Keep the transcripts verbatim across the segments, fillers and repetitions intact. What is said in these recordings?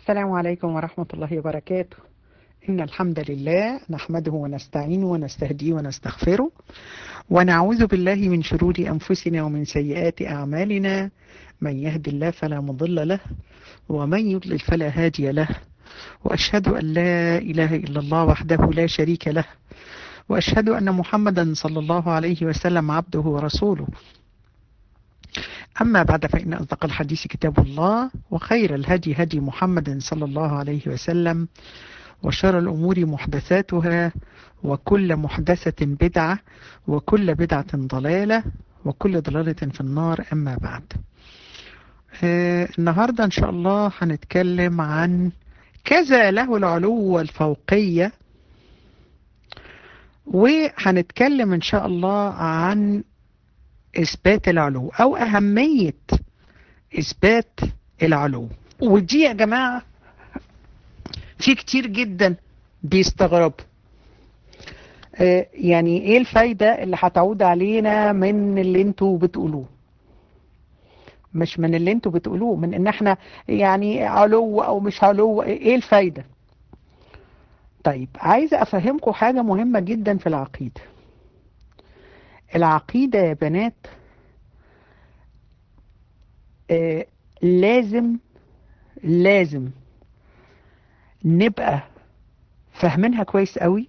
السلام عليكم ورحمة الله وبركاته. إن الحمد لله نحمده ونستعينه ونستهديه ونستغفره ونعوذ بالله من شرور أنفسنا ومن سيئات أعمالنا. من يهد الله فلا مضل له ومن يضلل فلا هادي له، وأشهد أن لا إله إلا الله وحده لا شريك له، وأشهد أن محمدا صلى الله عليه وسلم عبده ورسوله. أما بعد، فإن أصدق الحديث كتاب الله، وخير الهدي هدي محمد صلى الله عليه وسلم، وشر الأمور محدثاتها، وكل محدثة بدعة، وكل بدعة ضلالة، وكل ضلالة في النار. أما بعد، آه النهاردة إن شاء الله هنتكلم عن كذا له العلو والفوقية، وهنتكلم إن شاء الله عن إثبات العلو أو أهمية إثبات العلو. ودي يا جماعة في كتير جدا بيستغرب، آه يعني إيه الفايدة اللي هتعود علينا من اللي انتوا بتقولوه؟ مش من اللي انتوا بتقولوه، من ان احنا يعني علو او مش علو، ايه الفايدة؟ طيب، عايزة افهمكم حاجة مهمة جدا في العقيدة. العقيدة يا بنات آه لازم لازم نبقى فاهمينها كويس قوي،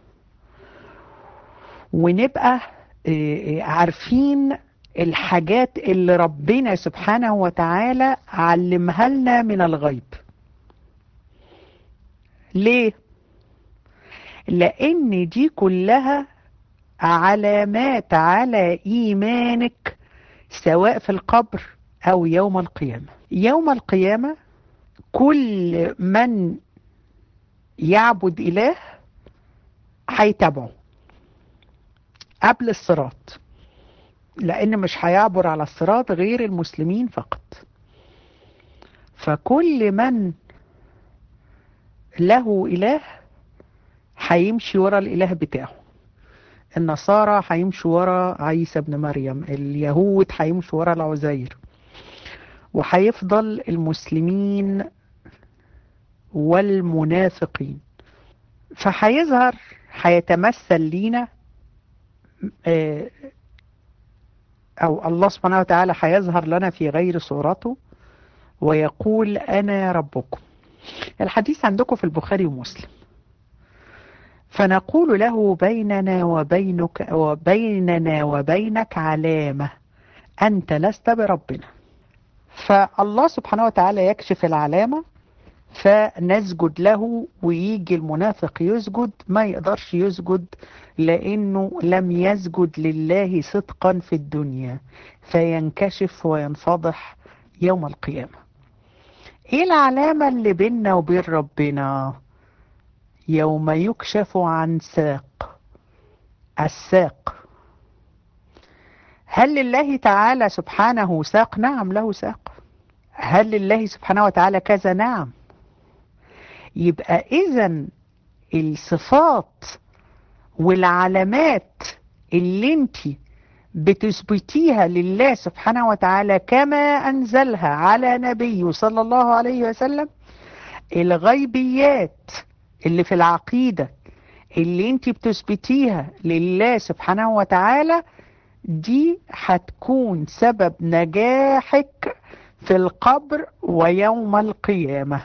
ونبقى آه عارفين الحاجات اللي ربنا سبحانه وتعالى علمها لنا من الغيب. ليه؟ لأن دي كلها علامات على إيمانك، سواء في القبر أو يوم القيامة. يوم القيامة كل من يعبد إله هيتابعه قبل الصراط، لأن مش هيعبر على الصراط غير المسلمين فقط. فكل من له إله هيمشي ورا الإله بتاعه. النصارى هيمشوا ورا عيسى ابن مريم، اليهود هيمشوا ورا العزير، وهيفضل المسلمين والمنافقين. فهيظهر، هيتمثل لينا أو الله سبحانه وتعالى هيظهر لنا في غير صورته ويقول أنا ربكم. الحديث عندكم في البخاري ومسلم. فنقول له بيننا وبينك وبيننا وبينك علامة، أنت لست بربنا. فالله سبحانه وتعالى يكشف العلامة فنسجد له، ويجي المنافق يسجد، ما يقدرش يسجد لأنه لم يسجد لله صدقا في الدنيا، فينكشف وينفضح يوم القيامة. ايه العلامة اللي بيننا وبين ربنا؟ يوم يكشف عن ساق. الساق، هل لله تعالى سبحانه ساق؟ نعم، له ساق. هل لله سبحانه وتعالى كذا؟ نعم. يبقى إذن الصفات والعلامات اللي انت بتثبتيها لله سبحانه وتعالى كما أنزلها على نبيه صلى الله عليه وسلم، الغيبيات اللي في العقيدة اللي انت بتثبتيها لله سبحانه وتعالى، دي هتكون سبب نجاحك في القبر ويوم القيامة.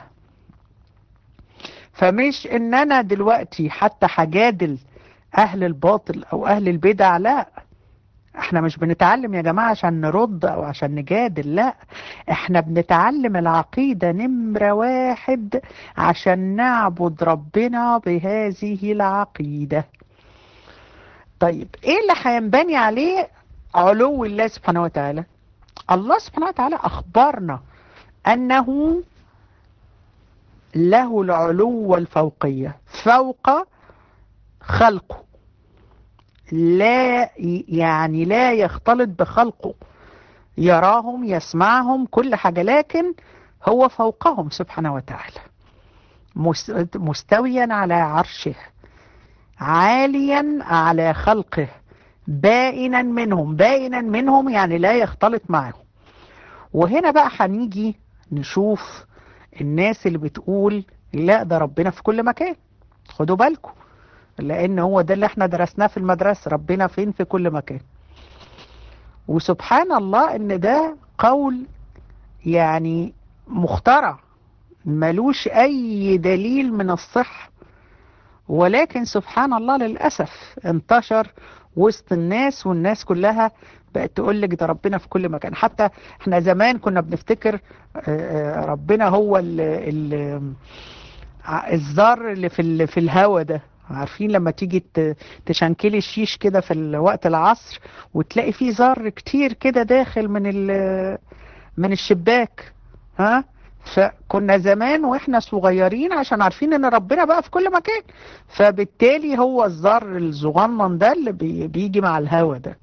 فمش ان انا دلوقتي حتى هجادل اهل الباطل او اهل البدع، لا، احنا مش بنتعلم يا جماعة عشان نرد او عشان نجادل، لا، احنا بنتعلم العقيدة نمرة واحد عشان نعبد ربنا بهذه العقيدة. طيب، ايه اللي هينبني عليه علو الله سبحانه وتعالى؟ الله سبحانه وتعالى اخبرنا انه له العلو والفوقية فوق خلقه، لا يعني لا يختلط بخلقه، يراهم يسمعهم كل حاجة، لكن هو فوقهم سبحانه وتعالى، مستويا على عرشه، عاليا على خلقه، بائنا منهم. بائنا منهم يعني لا يختلط معهم. وهنا بقى هنيجي نشوف الناس اللي بتقول لا ده ربنا في كل مكان. خدوا بالكم، لان هو ده اللي احنا درسناه في المدرسة، ربنا فين؟ في كل مكان. وسبحان الله ان ده قول يعني مخترع، ملوش اي دليل من الصحة، ولكن سبحان الله للأسف انتشر وسط الناس، والناس كلها بقت تقول لك ده ربنا في كل مكان. حتى احنا زمان كنا بنفتكر ربنا هو ال ال الذر اللي في في الهوا ده. عارفين لما تيجي تشنكلي الشيش كده في وقت العصر وتلاقي فيه ذر كتير كده داخل من من الشباك، ها؟ فكنا زمان واحنا صغيرين عشان عارفين ان ربنا بقى في كل مكان، فبالتالي هو الذر الصغنن ده اللي بيجي مع الهوا ده.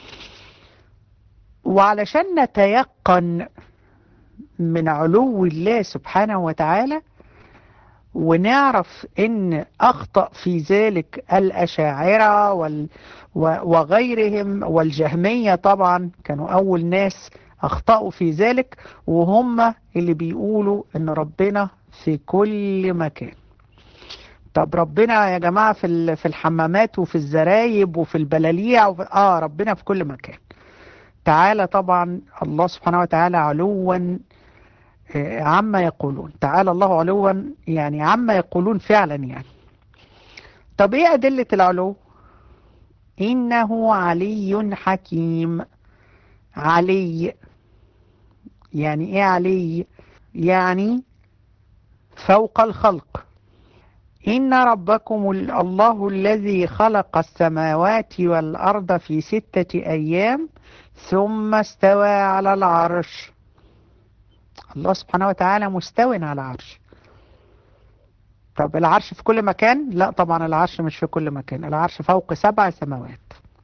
وعلشان نتيقن من علو الله سبحانه وتعالى ونعرف ان اخطأ في ذلك الاشاعرة وال وغيرهم والجهمية، طبعا كانوا اول ناس اخطأوا في ذلك، وهم اللي بيقولوا ان ربنا في كل مكان. طب ربنا يا جماعة في في الحمامات وفي الزرايب وفي البلاليع وفي... اه ربنا في كل مكان. تعالى طبعا الله سبحانه وتعالى علوا عما يقولون، تعالى الله علوا يعني عما يقولون فعلا يعني. طب ايه أدلة العلو؟ إنه علي حكيم. علي يعني ايه علي؟ يعني فوق الخلق. إن ربكم الله الذي خلق السماوات والأرض في ستة أيام ثم استوى على العرش. الله سبحانه وتعالى مستوى على العرش. طب العرش في كل مكان؟ لا طبعا العرش مش في كل مكان، العرش فوق سبع سماوات.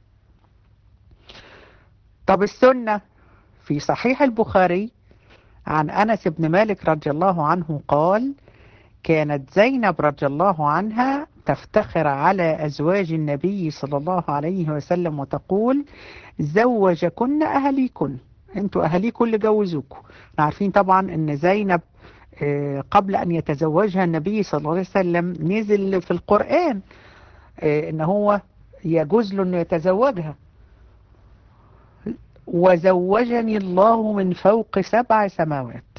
طب السنة في صحيح البخاري عن أنس بن مالك رضي الله عنه قال: كانت زينب رضي الله عنها تفتخر على أزواج النبي صلى الله عليه وسلم وتقول: زوجكن أهليكن، انتوا أهليكن اللي جوزوكوا. عارفين طبعا أن زينب قبل أن يتزوجها النبي صلى الله عليه وسلم نزل في القرآن أن هو يجوز له أن يتزوجها: وزوجني الله من فوق سبع سماوات.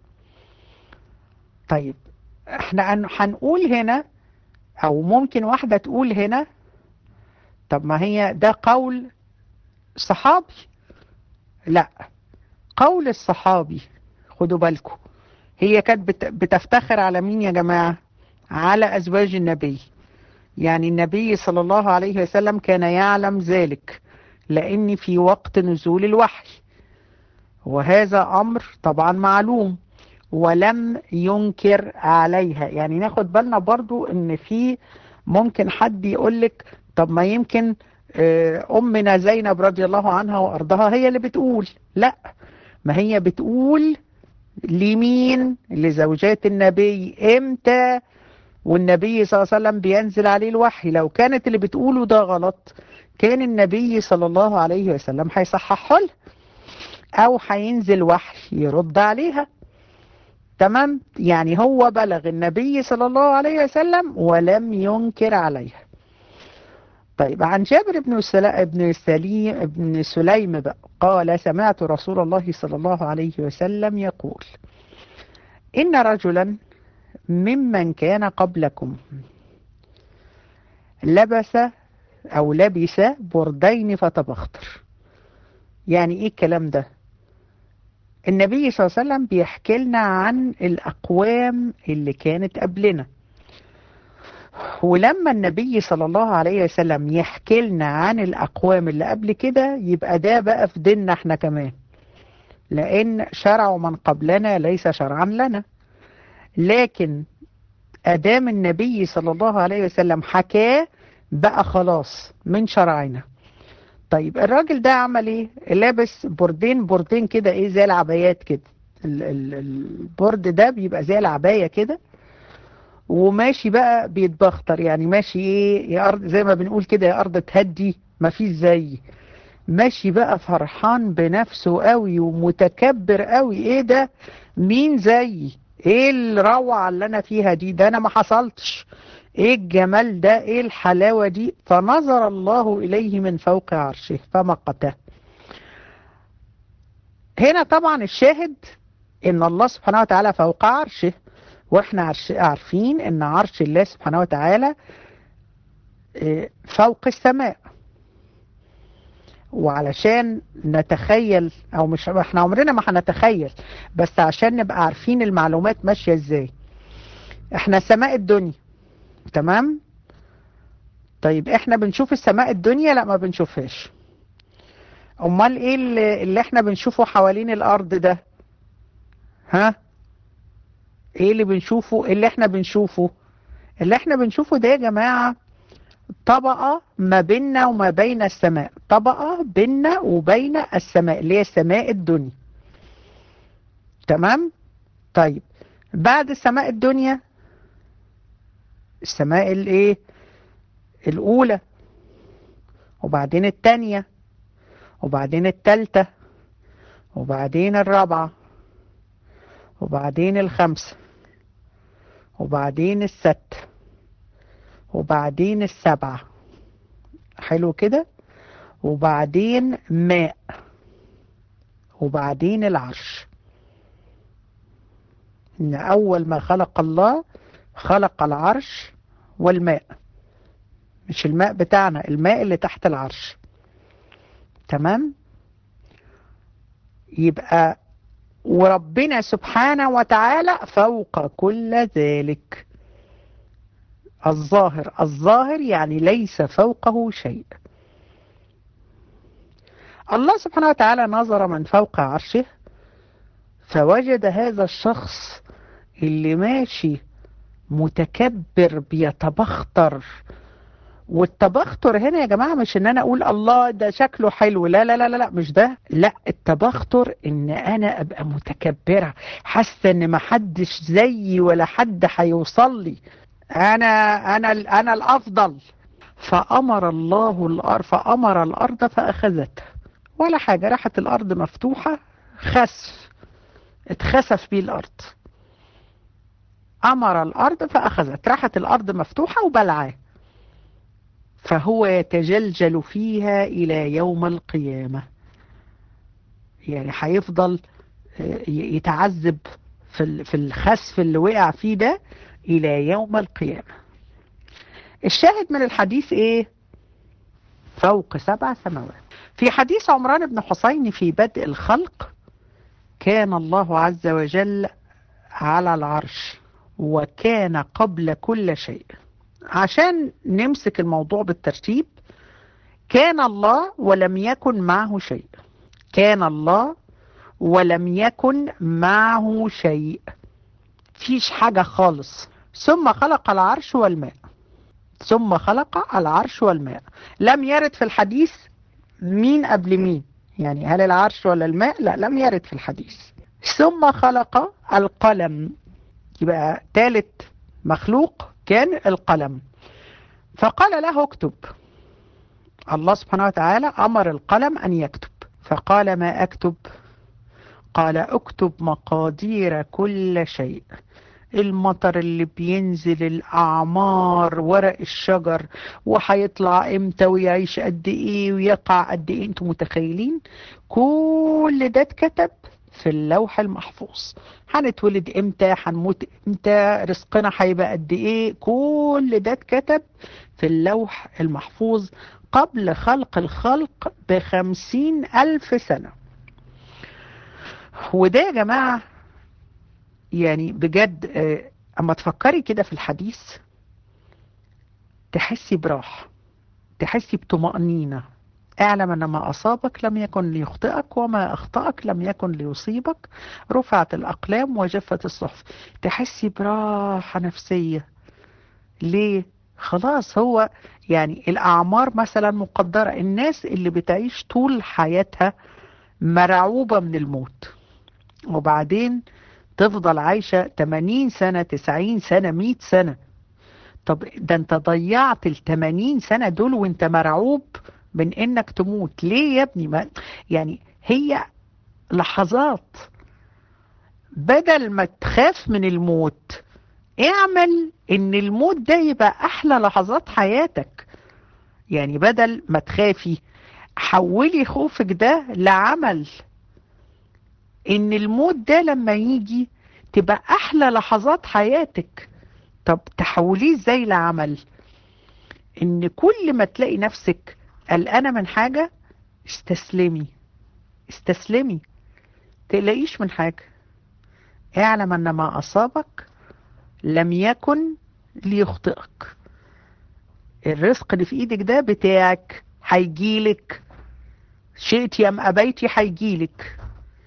طيب احنا هنقول هنا، او ممكن واحدة تقول هنا: طب ما هي ده قول صحابي. لا، قول الصحابي خدوا بالكم هي كانت بتفتخر على مين يا جماعة؟ على أزواج النبي. يعني النبي صلى الله عليه وسلم كان يعلم ذلك، لأن في وقت نزول الوحي، وهذا أمر طبعا معلوم، ولم ينكر عليها. يعني ناخد بالنا برضو ان في ممكن حد يقولك: طب ما يمكن أمنا زينب رضي الله عنها وأرضها هي اللي بتقول. لا، ما هي بتقول لمين؟ لزوجات النبي. امتى؟ والنبي صلى الله عليه وسلم بينزل عليه الوحي. لو كانت اللي بتقوله ده غلط كان النبي صلى الله عليه وسلم هيصححه لها، او هينزل وحي يرد عليها. تمام؟ يعني هو بلغ النبي صلى الله عليه وسلم ولم ينكر عليها. طيب عن جابر بن بن سليم بن سليم بقى قال: سمعت رسول الله صلى الله عليه وسلم يقول: إن رجلا ممن كان قبلكم لبس أو لبس بردين فتبختر. يعني إيه الكلام ده؟ النبي صلى الله عليه وسلم بيحكي لنا عن الأقوام اللي كانت قبلنا، ولما النبي صلى الله عليه وسلم يحكي لنا عن الأقوام اللي قبل كده يبقى ده بقى في ديننا احنا كمان، لأن شرع من قبلنا ليس شرعا لنا. لكن أدام النبي صلى الله عليه وسلم حكاه بقى خلاص من شرعنا. طيب الراجل ده عمل ايه؟ لابس بردين بردين كده، ايه زي العبايات كده. البرد ده بيبقى زي العباية كده، وماشي بقى بيتبختر. يعني ماشي ايه يا ارض، زي ما بنقول كده: يا ارض تهدي ما فيش زي. ماشي بقى فرحان بنفسه قوي ومتكبر قوي. ايه ده؟ مين زي؟ ايه الروعة اللي انا فيها دي؟ ده انا ما حصلتش. ايه الجمال ده؟ ايه الحلاوة دي؟ فنظر الله اليه من فوق عرشه فمقته. هنا طبعا الشاهد ان الله سبحانه وتعالى فوق عرشه، واحنا عرش عارفين ان عرش الله سبحانه وتعالى فوق السماء. وعلشان نتخيل، او مش احنا عمرنا ما هنتخيل، بس عشان نبقى عارفين المعلومات ماشية ازاي. احنا سماء الدنيا، تمام؟ طيب احنا بنشوف السماء الدنيا؟ لا، ما بنشوفهاش. امال ايه اللي, اللي احنا بنشوفه حوالين الارض ده؟ ها؟ ايه اللي بنشوفه؟ اللي احنا بنشوفه اللي احنا بنشوفه ده يا جماعة طبقة ما بيننا وما بين السماء، طبقة بيننا وبين السماء اللي هي سماء الدنيا، تمام؟ طيب بعد السماء الدنيا السماء الايه؟ الاولى، وبعدين التانية، وبعدين التالتة، وبعدين الرابعة، وبعدين الخمسة، وبعدين الستة، وبعدين السبعة. حلو كده؟ وبعدين ماء، وبعدين العرش. إن أول ما خلق الله خلق العرش والماء، مش الماء بتاعنا، الماء اللي تحت العرش، تمام؟ يبقى وربنا سبحانه وتعالى فوق كل ذلك. الظاهر الظاهر يعني ليس فوقه شيء. الله سبحانه وتعالى نظر من فوق عرشه فوجد هذا الشخص اللي ماشي متكبر بيتبختر. والتبختر هنا يا جماعة مش ان انا اقول الله ده شكله حلو، لا لا لا لا مش ده. لا، التبختر ان انا ابقى متكبرة، حاسة ان محدش زيي ولا حد هيوصل لي، انا انا انا الافضل. فامر الله الارض فامر الارض فاخذتها، ولا حاجة، راحت الارض مفتوحة، خسف، اتخسف بيه الارض. امر الارض فاخذت، راحت الارض مفتوحة وبلعاه، فهو يتجلجل فيها الى يوم القيامة. يعني هيفضل يتعذب في في الخسف اللي وقع فيه ده الى يوم القيامة. الشاهد من الحديث ايه؟ فوق سبع سماوات. في حديث عمران بن حسين في بدء الخلق كان الله عز وجل على العرش وكان قبل كل شيء. عشان نمسك الموضوع بالترتيب، كان الله ولم يكن معه شيء، كان الله ولم يكن معه شيء، فيش حاجة خالص. ثم خلق العرش والماء، ثم خلق العرش والماء. لم يرد في الحديث مين قبل مين، يعني هل العرش ولا الماء؟ لا، لم يرد في الحديث. ثم خلق القلم، يبقى ثالث مخلوق كان القلم. فقال له اكتب. الله سبحانه وتعالى أمر القلم أن يكتب، فقال ما أكتب؟ قال اكتب مقادير كل شيء، المطر اللي بينزل، الأعمار، ورق الشجر، وهيطلع امتى ويعيش قد ايه ويقع قد ايه. انتم متخيلين؟ كل ده اتكتب في اللوح المحفوظ. هنتولد امتى، هنموت امتى، رزقنا هيبقى قد ايه، كل ده اتكتب في اللوح المحفوظ قبل خلق الخلق بخمسين ألف سنة. وده يا جماعة يعني بجد اما تفكري كده في الحديث تحسي براحة، تحسي بطمأنينة. اعلم ان ما اصابك لم يكن ليخطئك وما اخطأك لم يكن ليصيبك، رفعت الاقلام وجفت الصحف. تحسي براحة نفسية. ليه؟ خلاص، هو يعني الاعمار مثلا مقدرة. الناس اللي بتعيش طول حياتها مرعوبة من الموت وبعدين تفضل عايشة ثمانين سنة، تسعين سنة، مئة سنة. طب ده انت ضيعت ال ثمانين سنة دول وانت مرعوب من انك تموت. ليه يا ابني؟ ما يعني هي لحظات، بدل ما تخاف من الموت اعمل ان الموت ده يبقى احلى لحظات حياتك. يعني بدل ما تخافي حولي خوفك ده لعمل، ان الموت ده لما يجي تبقى احلى لحظات حياتك. طب تحوليه ازاي لعمل؟ ان كل ما تلاقي نفسك قلقانه من حاجه استسلمي، استسلمي، تقلقيش من حاجه. اعلم ان ما اصابك لم يكن ليخطئك. الرزق اللي في ايدك ده بتاعك، هيجيلك شئت ام ابيتي، هيجيلك.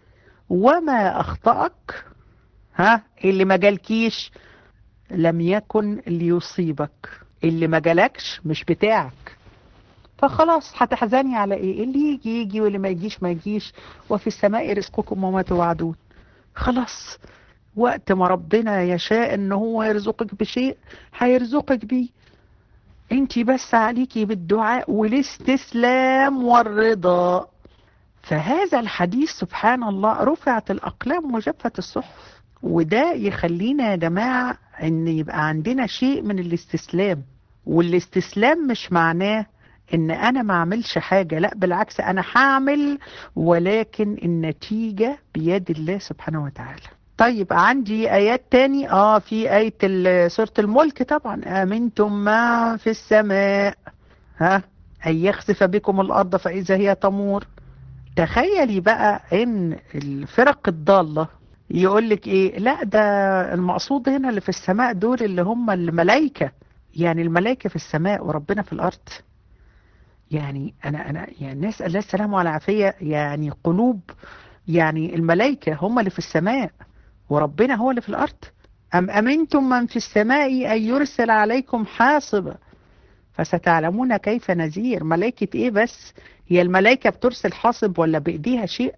وما اخطأك، ها، اللي ما جالكيش لم يكن ليصيبك. اللي ما جالكش مش بتاعك، فخلاص هتحزني على ايه؟ اللي يجي يجي واللي ما يجيش ما يجيش. وفي السماء رزقكم وما توعدون. خلاص، وقت ما ربنا يشاء ان هو يرزقك بشيء هيرزقك بيه. انتي بس عليكي بالدعاء والاستسلام والرضا. فهذا الحديث سبحان الله رفعت الأقلام وجفت الصحف. وده يخلينا يا جماعة ان يبقى عندنا شيء من الاستسلام. والاستسلام مش معناه ان انا ما اعملش حاجة، لا بالعكس، انا هعمل ولكن النتيجة بيد الله سبحانه وتعالى. طيب عندي ايات تاني. اه في آية سورة الملك طبعا، امنتم ما في السماء ها ان يخسف بكم الارض فاذا هي تمور. تخيلي بقى ان الفرق الضالة يقول لك ايه؟ لا ده المقصود هنا اللي في السماء دول اللي هم الملائكة. يعني الملائكة في السماء وربنا في الارض. يعني انا انا يعني نسأل الله السلامة والعافية. يعني قلوب، يعني الملائكة هم اللي في السماء وربنا هو اللي في الارض. ام امنتم من في السماء ان يرسل عليكم حاصبا فستعلمون كيف نذير. ملائكة ايه بس؟ هي الملائكة بترسل حاصب ولا بايديها شيء؟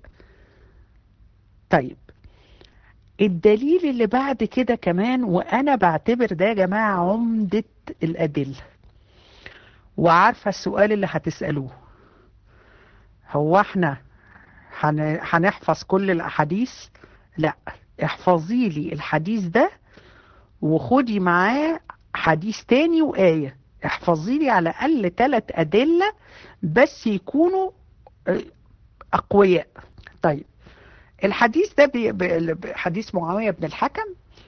طيب الدليل اللي بعد كده كمان، وانا بعتبر ده يا جماعة عمدة الادلة. وعارفة السؤال اللي هتسألوه، هو احنا هن- هنحفظ كل الاحاديث؟ لا، احفظي لي الحديث ده وخدي معاه حديث تاني وآية. احفظي لي على الاقل ثلاث ادلة بس يكونوا آه، اقوياء. طيب الحديث ده بي بي- حديث معاوية بن الحكم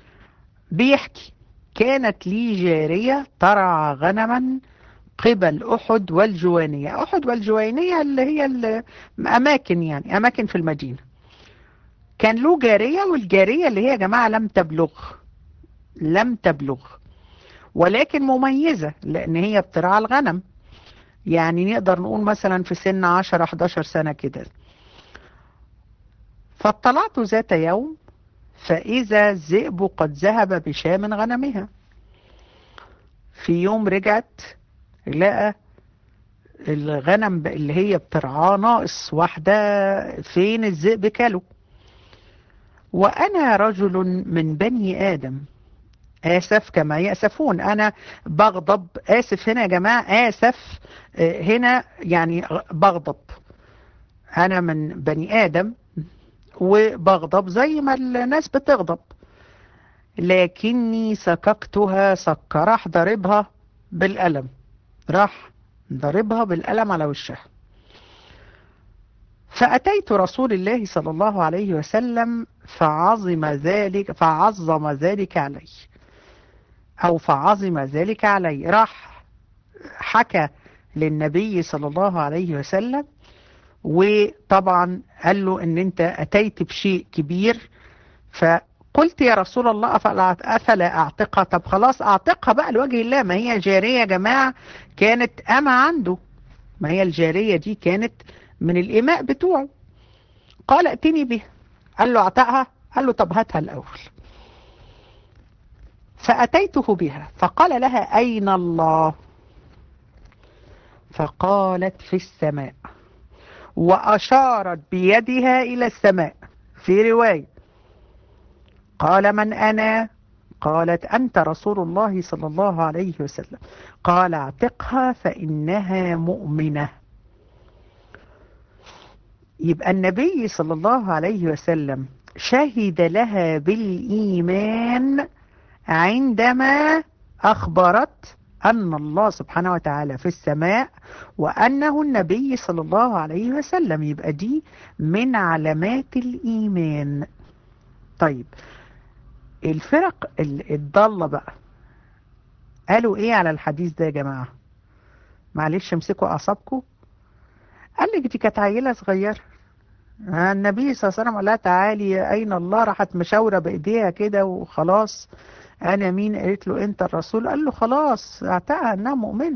بيحكي: كانت لي جارية ترعى غنما قبل أحد والجوانية. أحد والجوانية اللي هي الأماكن، يعني أماكن في المدينة. كان له جارية، والجارية اللي هي يا جماعة لم تبلغ، لم تبلغ ولكن مميزة لأن هي بترعى الغنم. يعني نقدر نقول مثلا في سن عشرة حداشر سنة كده. فاطلعت ذات يوم فإذا الذئب قد ذهب بشاة من غنمها. في يوم رجعت لقى الغنم اللي هي بترعاه ناقص واحدة، فين الذئب كله. وأنا رجل من بني آدم آسف كما يأسفون. أنا بغضب، آسف هنا يا جماعة، آسف آه، هنا يعني بغضب. أنا من بني آدم وبغضب زي ما الناس بتغضب. لكني سككتها سكة، راح ضربها بالقلم، راح ضربها بالقلم على وشها. فأتيت رسول الله صلى الله عليه وسلم فعظم ذلك فعظم ذلك علي، أو فعظم ذلك علي. راح حكى للنبي صلى الله عليه وسلم، وطبعا قال له ان انت اتيت بشيء كبير. فقلت يا رسول الله افلا افلا اعتقها؟ طب خلاص اعتقها بقى لوجه الله، ما هي جارية يا جماعة كانت أما عنده، ما هي الجارية دي كانت من الإماء بتوعه. قال ائتني بها. قال له اعتقها؟ قال له طب هاتها الأول. فأتيته بها فقال لها أين الله؟ فقالت في السماء، وأشارت بيدها إلى السماء. في رواية قال من أنا؟ قالت أنت رسول الله صلى الله عليه وسلم. قال اعتقها فإنها مؤمنة. يبقى النبي صلى الله عليه وسلم شهد لها بالإيمان عندما أخبرت أن الله سبحانه وتعالى في السماء وأنه النبي صلى الله عليه وسلم. يبقى دي من علامات الإيمان. طيب الفرق الضالة بقى قالوا إيه على الحديث ده يا جماعة؟ معلش امسكوا أعصابكم. قال لك دي كانت عيلة صغيرة، النبي صلى الله عليه وسلم قال لها تعالي أين الله، راحت مشاورة بإيديها كده وخلاص. أنا مين؟ قالت له أنت الرسول. قال له خلاص اعتقى أنها مؤمنة.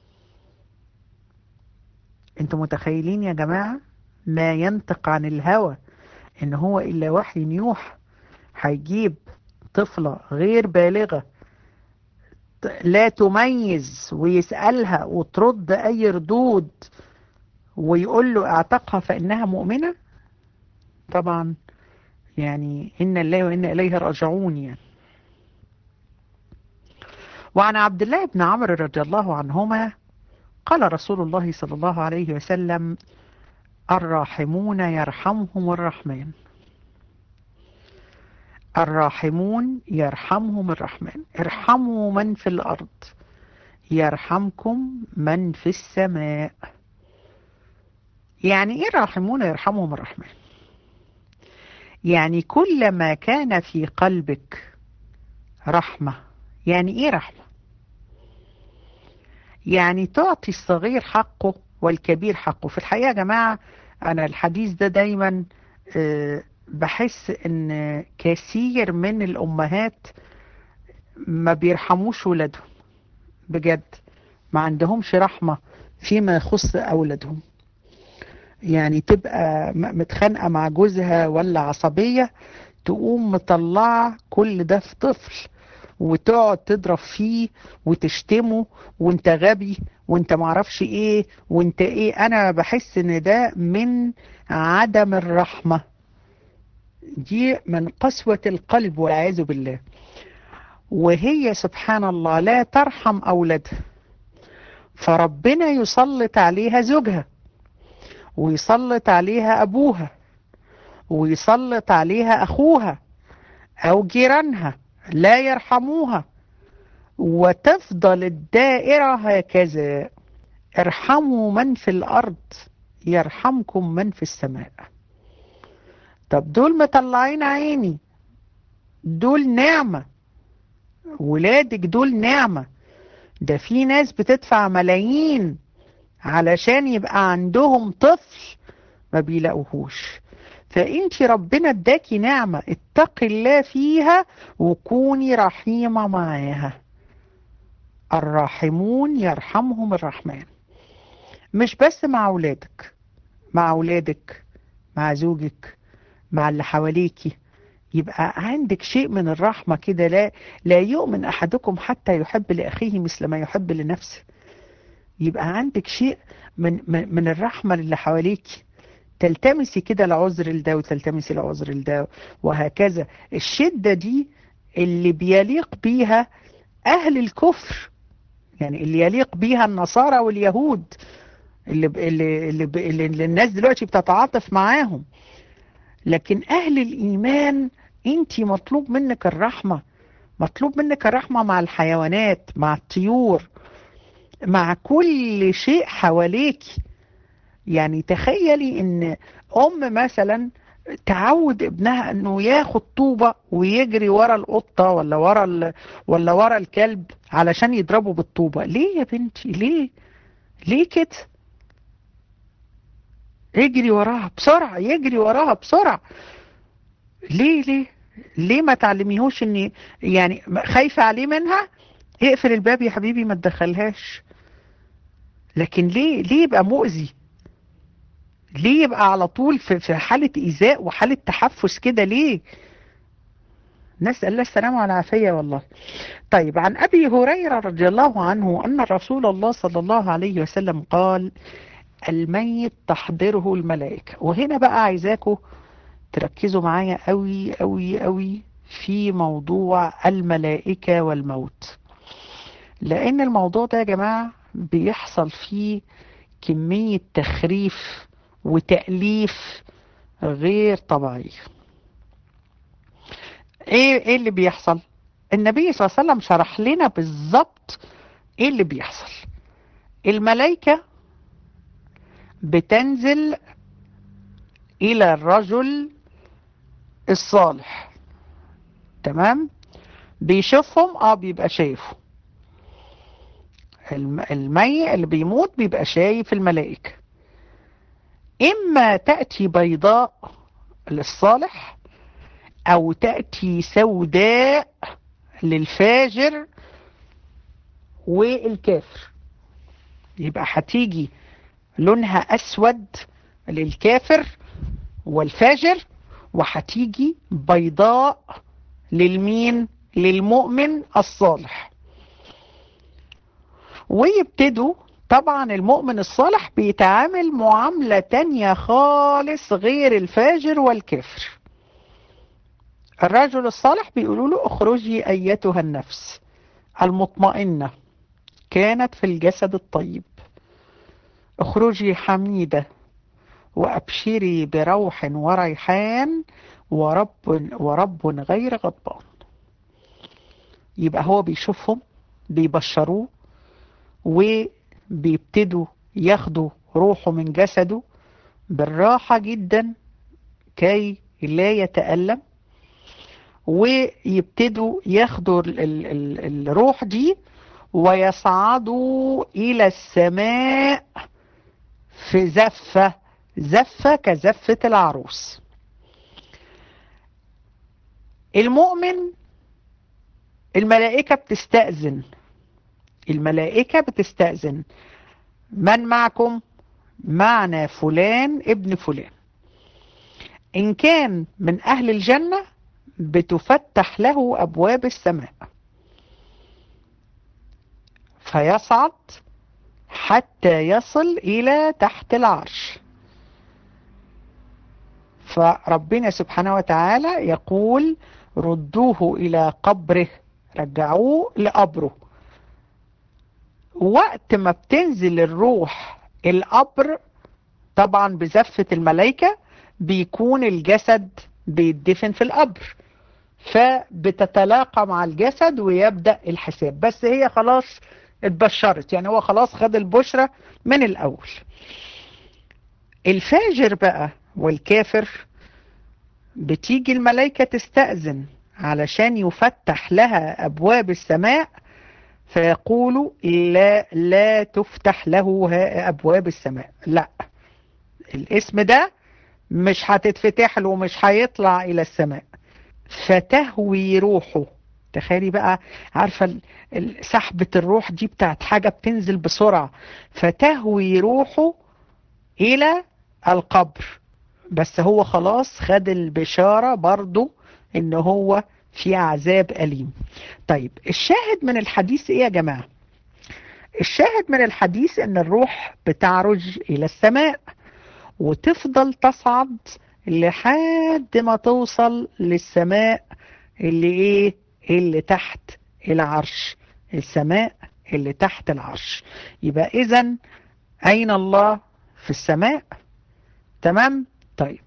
أنتم متخيلين يا جماعة؟ ما ينطق عن الهوى إن هو إلا وحي يوحى. هيجيب طفلة غير بالغة لا تميز ويسألها وترد أي ردود ويقول له اعتقها فإنها مؤمنة؟ طبعا يعني إن الله وإن إليه راجعون. يعني وعن عبد الله بن عمرو رضي الله عنهما قال رسول الله صلى الله عليه وسلم الراحمون يرحمهم الرحمن. الراحمون يرحمهم الرحمن. ارحموا من في الأرض يرحمكم من في السماء. يعني ايه الراحمون يرحمهم الرحمن؟ يعني كلما كان في قلبك رحمة. يعني ايه رحمة؟ يعني تعطي الصغير حقه والكبير حقه. في الحقيقة يا جماعة أنا الحديث ده دايما بحس ان كثير من الأمهات ما بيرحموش ولادهم بجد، ما عندهمش رحمة فيما يخص أولادهم. يعني تبقى متخانقة مع جوزها ولا عصبية تقوم مطلعة كل ده في طفل وتقعد تضرب فيه وتشتمه وانت غبي وانت معرفش ايه وانت ايه. انا بحس ان ده من عدم الرحمة، دي من قسوة القلب والعياذ بالله. وهي سبحان الله لا ترحم أولادها، فربنا يسلط عليها زوجها ويسلط عليها أبوها ويسلط عليها أخوها أو جيرانها لا يرحموها، وتفضل الدائرة هكذا. ارحموا من في الأرض يرحمكم من في السماء. طب دول مطلعين عيني، دول نعمة، ولادك دول نعمة. ده في ناس بتدفع ملايين علشان يبقى عندهم طفل ما بيلاقوهوش. فانت ربنا اداكي نعمة، اتقي الله فيها وكوني رحيمة معاها. الراحمون يرحمهم الرحمن. مش بس مع اولادك، مع اولادك، مع زوجك، مع اللي حواليكي، يبقى عندك شيء من الرحمة كده. لا لا يؤمن أحدكم حتى يحب لأخيه مثل ما يحب لنفسه. يبقى عندك شيء من من, من الرحمة اللي حواليكي، تلتمسي كده العذر لده وتلتمسي العذر لده وهكذا. الشدة دي اللي بيليق بيها أهل الكفر، يعني اللي يليق بيها النصارى واليهود اللي اللي اللي, اللي, اللي الناس دلوقتي بتتعاطف معاهم. لكن أهل الإيمان أنت مطلوب منك الرحمة، مطلوب منك الرحمة مع الحيوانات، مع الطيور، مع كل شيء حواليك. يعني تخيلي ان ام مثلا تعود ابنها انه ياخد طوبة ويجري ورا القطة ولا ورا ال... ولا ورا الكلب علشان يضربه بالطوبة. ليه يا بنتي؟ ليه ليه كده؟ يجري وراها بسرعة، يجري وراها بسرعة. ليه ليه ليه ما تعلميهوش ان يعني خايفة عليه منها؟ اقفل الباب يا حبيبي ما تدخلهاش. لكن ليه ليه يبقى مؤذي؟ ليه يبقى على طول في في حالة إيذاء وحالة تحفز كده؟ ليه؟ نسأل الله السلامة والعافية والله. طيب عن أبي هريرة رضي الله عنه أن رسول الله صلى الله عليه وسلم قال الميت تحضره الملائكة. وهنا بقى عايزاكم تركزوا معايا قوي قوي قوي في موضوع الملائكة والموت، لأن الموضوع ده يا جماعة بيحصل فيه كمية تخريف وتأليف غير طبيعي. ايه ايه اللي بيحصل؟ النبي صلى الله عليه وسلم شرح لنا بالظبط ايه اللي بيحصل. الملائكة بتنزل الى الرجل الصالح، تمام؟ بيشوفهم، اه بيبقى شايفه. الم- الميت اللي بيموت بيبقى شايف الملائكة. اما تأتي بيضاء للصالح او تأتي سوداء للفاجر والكافر. يبقى هتيجي لونها اسود للكافر والفاجر، وهتيجي بيضاء للمين؟ للمؤمن الصالح. ويبتدوا طبعا المؤمن الصالح بيتعامل معاملة تانية خالص غير الفاجر والكافر. الرجل الصالح بيقولوا له اخرجي ايتها النفس المطمئنة كانت في الجسد الطيب، اخرجي حميدة وابشري بروح وريحان ورب ورب غير غضبان. يبقى هو بيشوفهم، بيبشروه، وبيبتدوا ياخدوا روحه من جسده بالراحة جدا كي لا يتألم، ويبتدوا ياخدوا ال ال ال الروح دي ويصعدوا إلى السماء في زفة، زفة كزفة العروس. المؤمن الملائكة بتستأذن، الملائكة بتستأذن، من معكم؟ معنا فلان ابن فلان. إن كان من أهل الجنة بتفتح له أبواب السماء فيصعد حتى يصل إلى تحت العرش. فربنا سبحانه وتعالى يقول ردوه إلى قبره، رجعوه لقبره. وقت ما بتنزل الروح القبر طبعا بزفة الملائكة بيكون الجسد بيدفن في القبر، فبتتلاقى مع الجسد ويبدأ الحساب. بس هي خلاص اتبشرت، يعني هو خلاص خد البشرة من الأول. الفاجر بقى والكافر بتيجي الملائكة تستأذن علشان يفتح لها أبواب السماء، فيقولوا لا لا تفتح له أبواب السماء، لا، الاسم ده مش هتتفتح له ومش هيطلع إلى السماء. فتهوي روحه. تخيلي بقى، عارفة سحبة الروح دي بتاعت حاجة بتنزل بسرعة، فتهوي روحه إلى القبر. بس هو خلاص خد البشارة برضو إن هو في عذاب أليم. طيب الشاهد من الحديث إيه يا جماعة؟ الشاهد من الحديث إن الروح بتعرج إلى السماء وتفضل تصعد لحد ما توصل للسماء اللي ايه؟ اللي تحت العرش، السماء اللي تحت العرش. يبقى اذن اين الله؟ في السماء. تمام؟ طيب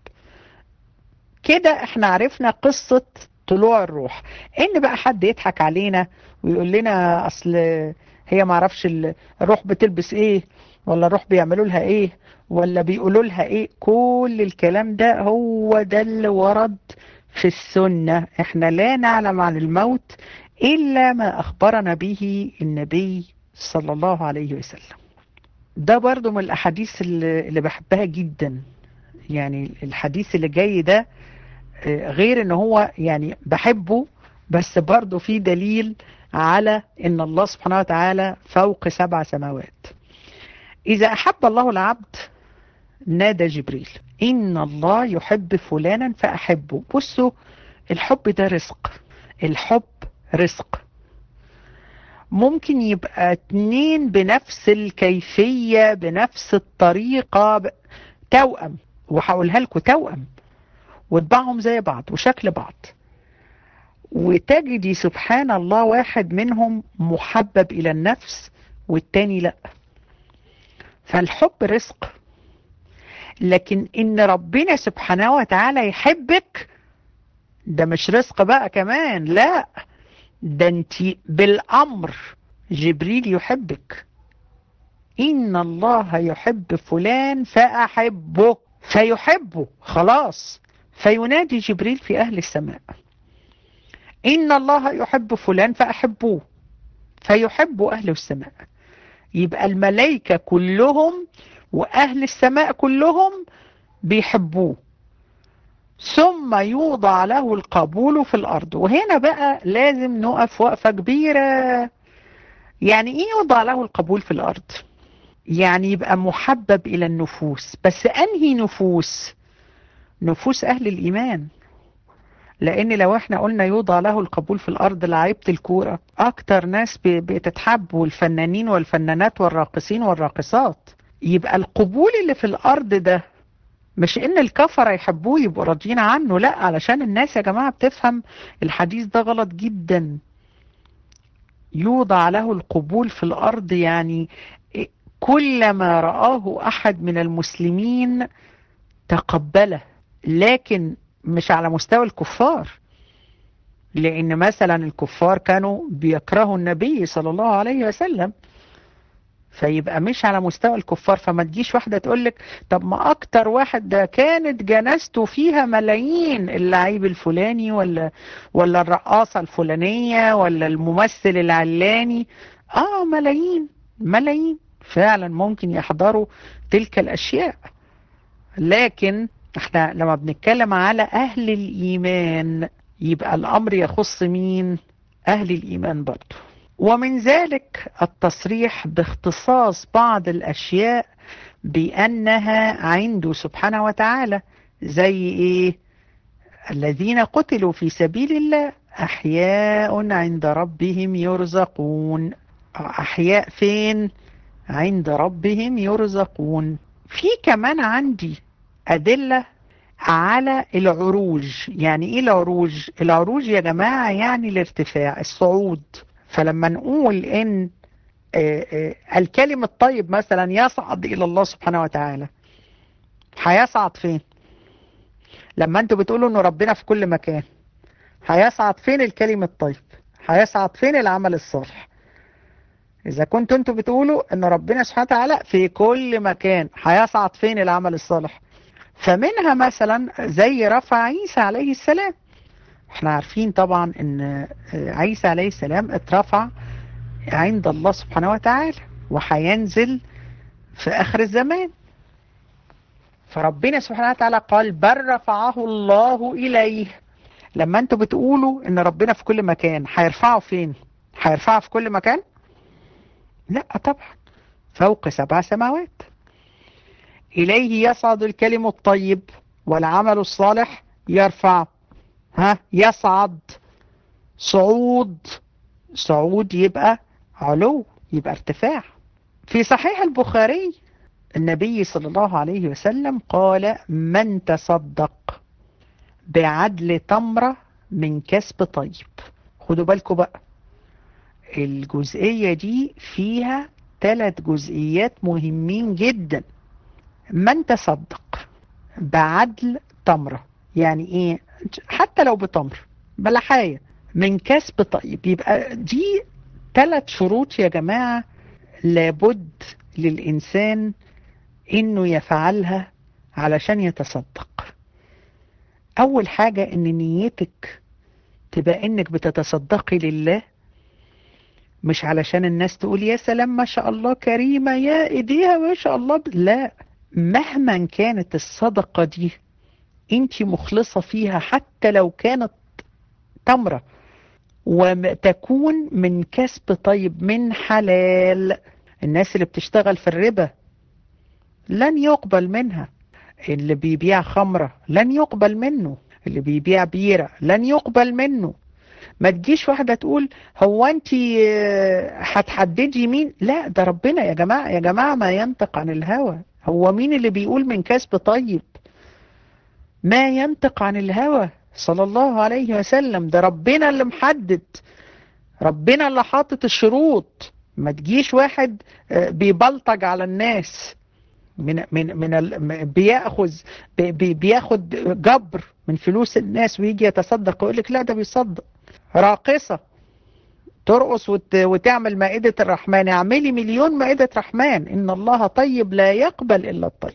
كده احنا عرفنا قصة طلوع الروح. ان بقى حد يضحك علينا ويقول لنا اصل هي معرفش الروح بتلبس ايه، ولا الروح بيعملوا لها ايه، ولا بيقولوا لها ايه، كل الكلام ده هو ده اللي ورد في السنة. احنا لا نعلم عن الموت الا ما اخبرنا به النبي صلى الله عليه وسلم. ده برضو من الاحاديث اللي اللي بحبها جدا. يعني الحديث اللي جاي ده غير ان هو يعني بحبه، بس برضو في دليل على ان الله سبحانه وتعالى فوق سبع سماوات. اذا احب الله العبد نادى جبريل ان الله يحب فلانا فاحبه. بصوا، الحب ده رزق، الحب رزق. ممكن يبقى اتنين بنفس الكيفية بنفس الطريقة ب... توأم، وهقولها لكم توأم، وطباعهم زي بعض وشكل بعض، وتجدي سبحان الله واحد منهم محبب إلى النفس والتاني لا. فالحب رزق، لكن إن ربنا سبحانه وتعالى يحبك ده مش رزق بقى كمان، لا، ده انت بالامر جبريل يحبك. ان الله يحب فلان فاحبه، فيحبه خلاص، فينادي جبريل في اهل السماء ان الله يحب فلان فاحبوه، فيحب اهل السماء. يبقى الملائكة كلهم واهل السماء كلهم بيحبوه، ثم يوضع له القبول في الارض. وهنا بقى لازم نقف وقفة كبيرة. يعني ايه يوضع له القبول في الارض؟ يعني يبقى محبب الى النفوس، بس انهي نفوس؟ نفوس اهل الايمان. لان لو احنا قلنا يوضع له القبول في الارض، لعيبة الكورة اكتر ناس بتتحب، والفنانين والفنانات والراقصين والراقصات. يبقى القبول اللي في الارض ده مش ان الكفرة يحبوه يبقوا راضيين عنه، لا، علشان الناس يا جماعة بتفهم الحديث ده غلط جدا. يوضع له القبول في الارض يعني كلما رآه احد من المسلمين تقبله، لكن مش على مستوى الكفار. لان مثلا الكفار كانوا بيكرهوا النبي صلى الله عليه وسلم، فيبقى مش على مستوى الكفار. فما تجيش واحدة تقولك طب ما اكتر واحد ده كانت جنازته فيها ملايين، اللعيب الفلاني ولا ولا الرقاصة الفلانية ولا الممثل العلاني. اه ملايين ملايين فعلا ممكن يحضروا تلك الاشياء، لكن احنا لما بنتكلم على اهل الايمان يبقى الامر يخص مين؟ اهل الايمان برضو. ومن ذلك التصريح باختصاص بعض الاشياء بانها عنده سبحانه وتعالى، زي ايه؟ الذين قتلوا في سبيل الله احياء عند ربهم يرزقون. احياء فين؟ عند ربهم يرزقون. في كمان عندي ادلة على العروج. يعني ايه العروج؟ العروج يا جماعة يعني الارتفاع، الصعود. فلما نقول ان الكلم الطيب مثلا يصعد الى الله سبحانه وتعالى، هيصعد فين؟ لما انتوا بتقولوا ان ربنا في كل مكان، هيصعد فين الكلم الطيب؟ هيصعد فين العمل الصالح؟ اذا كنتوا انتوا بتقولوا ان ربنا سبحانه وتعالى في كل مكان، هيصعد فين العمل الصالح؟ فمنها مثلا زي رفع عيسى عليه السلام. احنا عارفين طبعا ان عيسى عليه السلام اترفع عند الله سبحانه وتعالى، وهينزل في اخر الزمان. فربنا سبحانه وتعالى قال بل رفعه الله اليه. لما انتوا بتقولوا ان ربنا في كل مكان، هيرفعه فين؟ هيرفعه في كل مكان؟ لا طبعا، فوق سبع سماوات. اليه يصعد الكلم الطيب والعمل الصالح يرفع. ها، يصعد، صعود، صعود يبقى علو، يبقى ارتفاع. في صحيح البخاري النبي صلى الله عليه وسلم قال من تصدق بعدل تمرة من كسب طيب. خدوا بالكم بقى، الجزئية دي فيها ثلاث جزئيات مهمين جدا. من تصدق بعدل تمرة يعني ايه؟ حتى لو بتمر بلحاية من كسب طيب، يبقى دي ثلاث شروط يا جماعة لابد للإنسان انه يفعلها علشان يتصدق. اول حاجة ان نيتك تبقى انك بتتصدقي لله، مش علشان الناس تقول يا سلام ما شاء الله كريمة يا ايديها ما شاء الله. لا، مهما كانت الصدقة دي انت مخلصة فيها، حتى لو كانت تمرة، وتكون من كسب طيب من حلال. الناس اللي بتشتغل في الربا لن يقبل منها، اللي بيبيع خمرة لن يقبل منه، اللي بيبيع بيرة لن يقبل منه. ما تجيش واحدة تقول هو انت هتحددي مين؟ لا، ده ربنا يا جماعة. يا جماعة ما ينطق عن الهوى. هو مين اللي بيقول من كسب طيب؟ ما ينطق عن الهوى صلى الله عليه وسلم. ده ربنا اللي محدد، ربنا اللي حاطط الشروط. ما تجيش واحد بيبلطج على الناس من من من ال... بياخذ بي... بياخد جبر من فلوس الناس ويجي يتصدق ويقول لك لا ده بيصدق. راقصة ترقص وت... وتعمل مائدة الرحمن، اعملي مليون مائدة رحمن، إن الله طيب لا يقبل إلا الطيب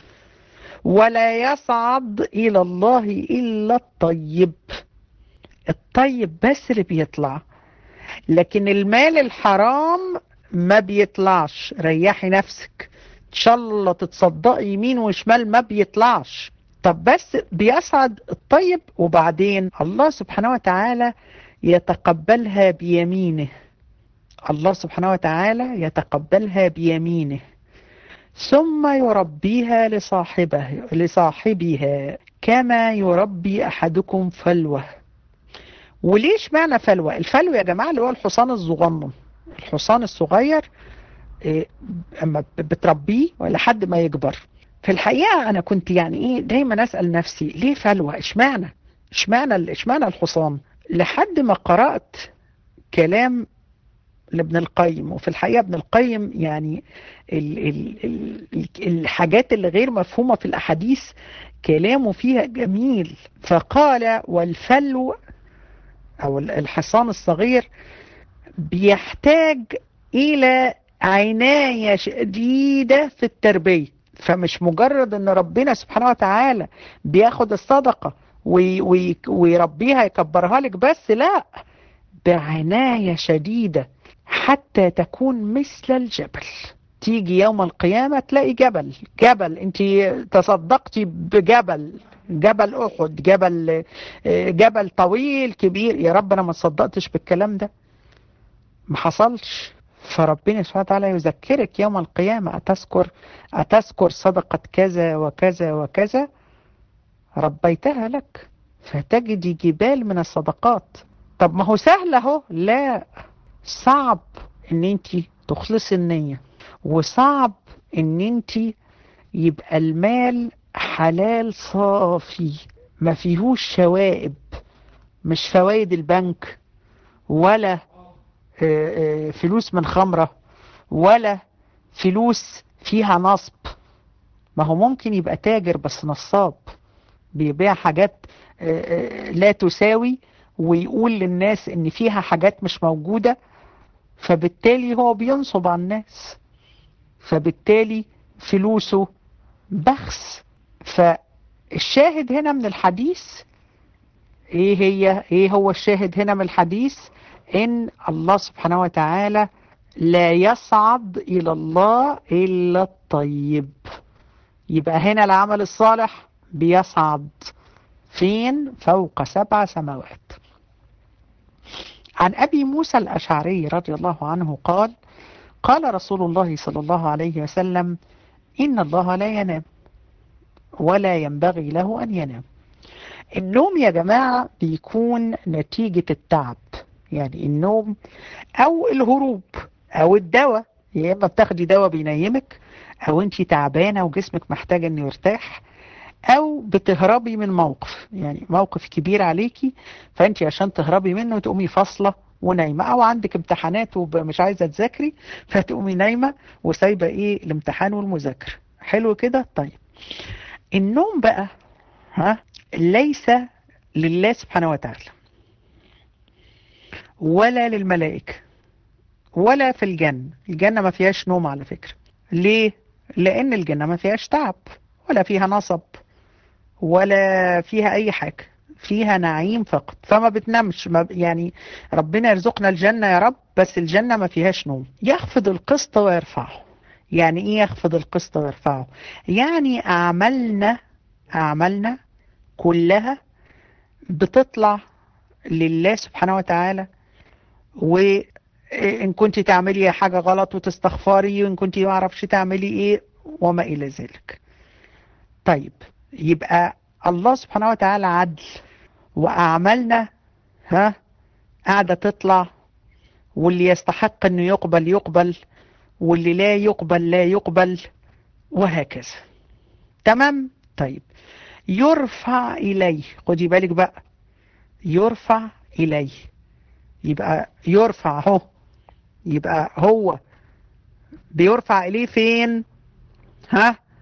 ولا يصعد إلى الله إلا الطيب. الطيب بس اللي بيطلع، لكن المال الحرام ما بيطلعش. ريحي نفسك، ان شاء الله تتصدقي يمين وشمال ما بيطلعش. طب بس بيصعد الطيب، وبعدين الله سبحانه وتعالى يتقبلها بيمينه. الله سبحانه وتعالى يتقبلها بيمينه ثم يربيها لصاحبه لصاحبها كما يربي أحدكم فلوه. وليش معنى فلوة؟ الفلو يا جماعة اللي هو الحصان الصغنن، الحصان الصغير إيه اما بتربيه لحد ما يكبر. في الحقيقة انا كنت يعني ايه دايما اسأل نفسي ليه فلوة؟ اشمعنى اشمعنى اشمعنى الحصان؟ لحد ما قرأت كلام لابن القيم. وفي الحقيقة ابن القيم يعني ال ال ال الحاجات اللي غير مفهومة في الأحاديث كلامه فيها جميل. فقال والفلو أو الحصان الصغير بيحتاج إلى عناية شديدة في التربية. فمش مجرد أن ربنا سبحانه وتعالى بياخد الصدقة وي وي ويربيها يكبرها لك بس، لا، بعناية شديدة حتى تكون مثل الجبل. تيجي يوم القيامة تلاقي جبل جبل انت تصدقتي بجبل، جبل أحد، جبل جبل طويل كبير. يا رب أنا ما تصدقتش بالكلام ده، ما حصلش. فربنا سبحانه وتعالى يذكرك يوم القيامة، أتذكر أتذكر صدقة كذا وكذا وكذا ربيتها لك، فتجدي جبال من الصدقات. طب ما هو سهل اهو. لا، صعب ان انت تخلصي النية، وصعب ان انت يبقى المال حلال صافي ما فيهوش شوائب، مش فوائد البنك ولا فلوس من خمرة ولا فلوس فيها نصب. ما هو ممكن يبقى تاجر بس نصاب، بيبيع حاجات لا تساوي ويقول للناس ان فيها حاجات مش موجودة، فبالتالي هو بينصب على الناس، فبالتالي فلوسه بخس. فالشاهد هنا من الحديث ايه هي ايه هو الشاهد هنا من الحديث؟ ان الله سبحانه وتعالى لا يصعد الى الله الا الطيب. يبقى هنا العمل الصالح بيصعد فين؟ فوق سبع سماوات. عن أبي موسى الأشعري رضي الله عنه قال قال رسول الله صلى الله عليه وسلم إن الله لا ينام ولا ينبغي له أن ينام. النوم يا جماعة بيكون نتيجة التعب، يعني النوم أو الهروب أو الدواء. يا إما بتاخدي دواء بينيمك، أو أنت تعبانة وجسمك محتاج أن يرتاح، او بتهربي من موقف، يعني موقف كبير عليكي فانت عشان تهربي منه تقومي فاصله ونايمه، او عندك امتحانات ومش عايزه تذاكري فتقومي نايمه وسايبه ايه الامتحان والمذاكره. حلو كده؟ طيب النوم بقى ها ليس لله سبحانه وتعالى ولا للملائكه ولا في الجنه. الجنه ما فيهاش نوم على فكره. ليه؟ لان الجنه ما فيهاش تعب ولا فيها نصب ولا فيها اي حاجة، فيها نعيم فقط، فما بتنامش. ما يعني ربنا يرزقنا الجنة يا رب، بس الجنة ما فيهاش نوم. يخفض القسط ويرفعه. يعني ايه يخفض القسط ويرفعه؟ يعني اعمالنا اعمالنا كلها بتطلع لله سبحانه وتعالى، وان كنت تعملي حاجة غلط وتستغفري، وان كنت ما اعرفش تعملي ايه وما الى ذلك. طيب يبقى الله سبحانه وتعالى عدل، وأعمالنا ها قاعدة تطلع، واللي يستحق أنه يقبل يقبل، واللي لا يقبل لا يقبل، وهكذا. تمام؟ طيب يرفع إليه. خدي بالك بقى، يرفع إليه. يبقى يرفع هو يبقى هو بيرفع إليه فين؟ ها